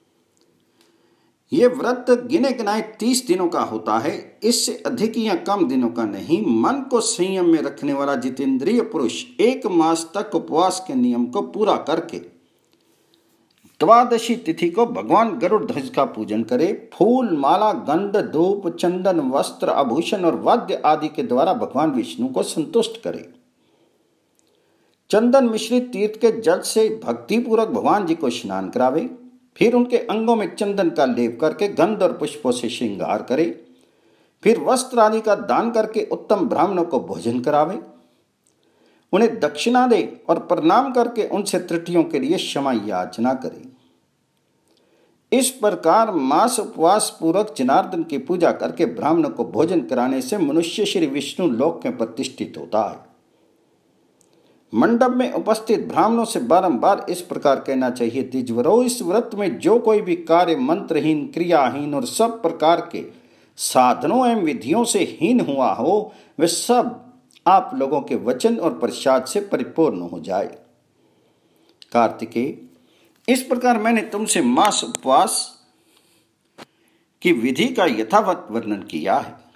ये व्रत गिने गिनाए तीस दिनों का होता है, इससे अधिक या कम दिनों का नहीं। मन को संयम में रखने वाला जितेंद्रिय पुरुष एक मास तक उपवास के नियम को पूरा करके द्वादशी तिथि को भगवान गरुड़ ध्वज का पूजन करे। फूल, माला, गंध, धूप, चंदन, वस्त्र, आभूषण और वाद्य आदि के द्वारा भगवान विष्णु को संतुष्ट करे। चंदन मिश्रित तीर्थ के जल से भक्ति पूर्वक भगवान जी को स्नान करावे। फिर उनके अंगों में चंदन का लेप करके गंध और पुष्पों से श्रृंगार करे। फिर वस्त्र आदि का दान करके उत्तम ब्राह्मणों को भोजन करावे, उन्हें दक्षिणा दे और प्रणाम करके उनसे त्रुटियों के लिए क्षमा याचना करे। इस प्रकार मास उपवास पूर्वक जनार्दन की पूजा करके ब्राह्मणों को भोजन कराने से मनुष्य श्री विष्णु लोक में प्रतिष्ठित होता है। मंडप में उपस्थित ब्राह्मणों से बारंबार इस प्रकार कहना चाहिए, द्विजवरो, इस व्रत में जो कोई भी कार्य मंत्रहीन, क्रियाहीन और सब प्रकार के साधनों एवं विधियों से हीन हुआ हो, वे सब आप लोगों के वचन और प्रसाद से परिपूर्ण हो जाए। कार्तिकेय, इस प्रकार मैंने तुमसे मास उपवास की विधि का यथावत वर्णन किया है।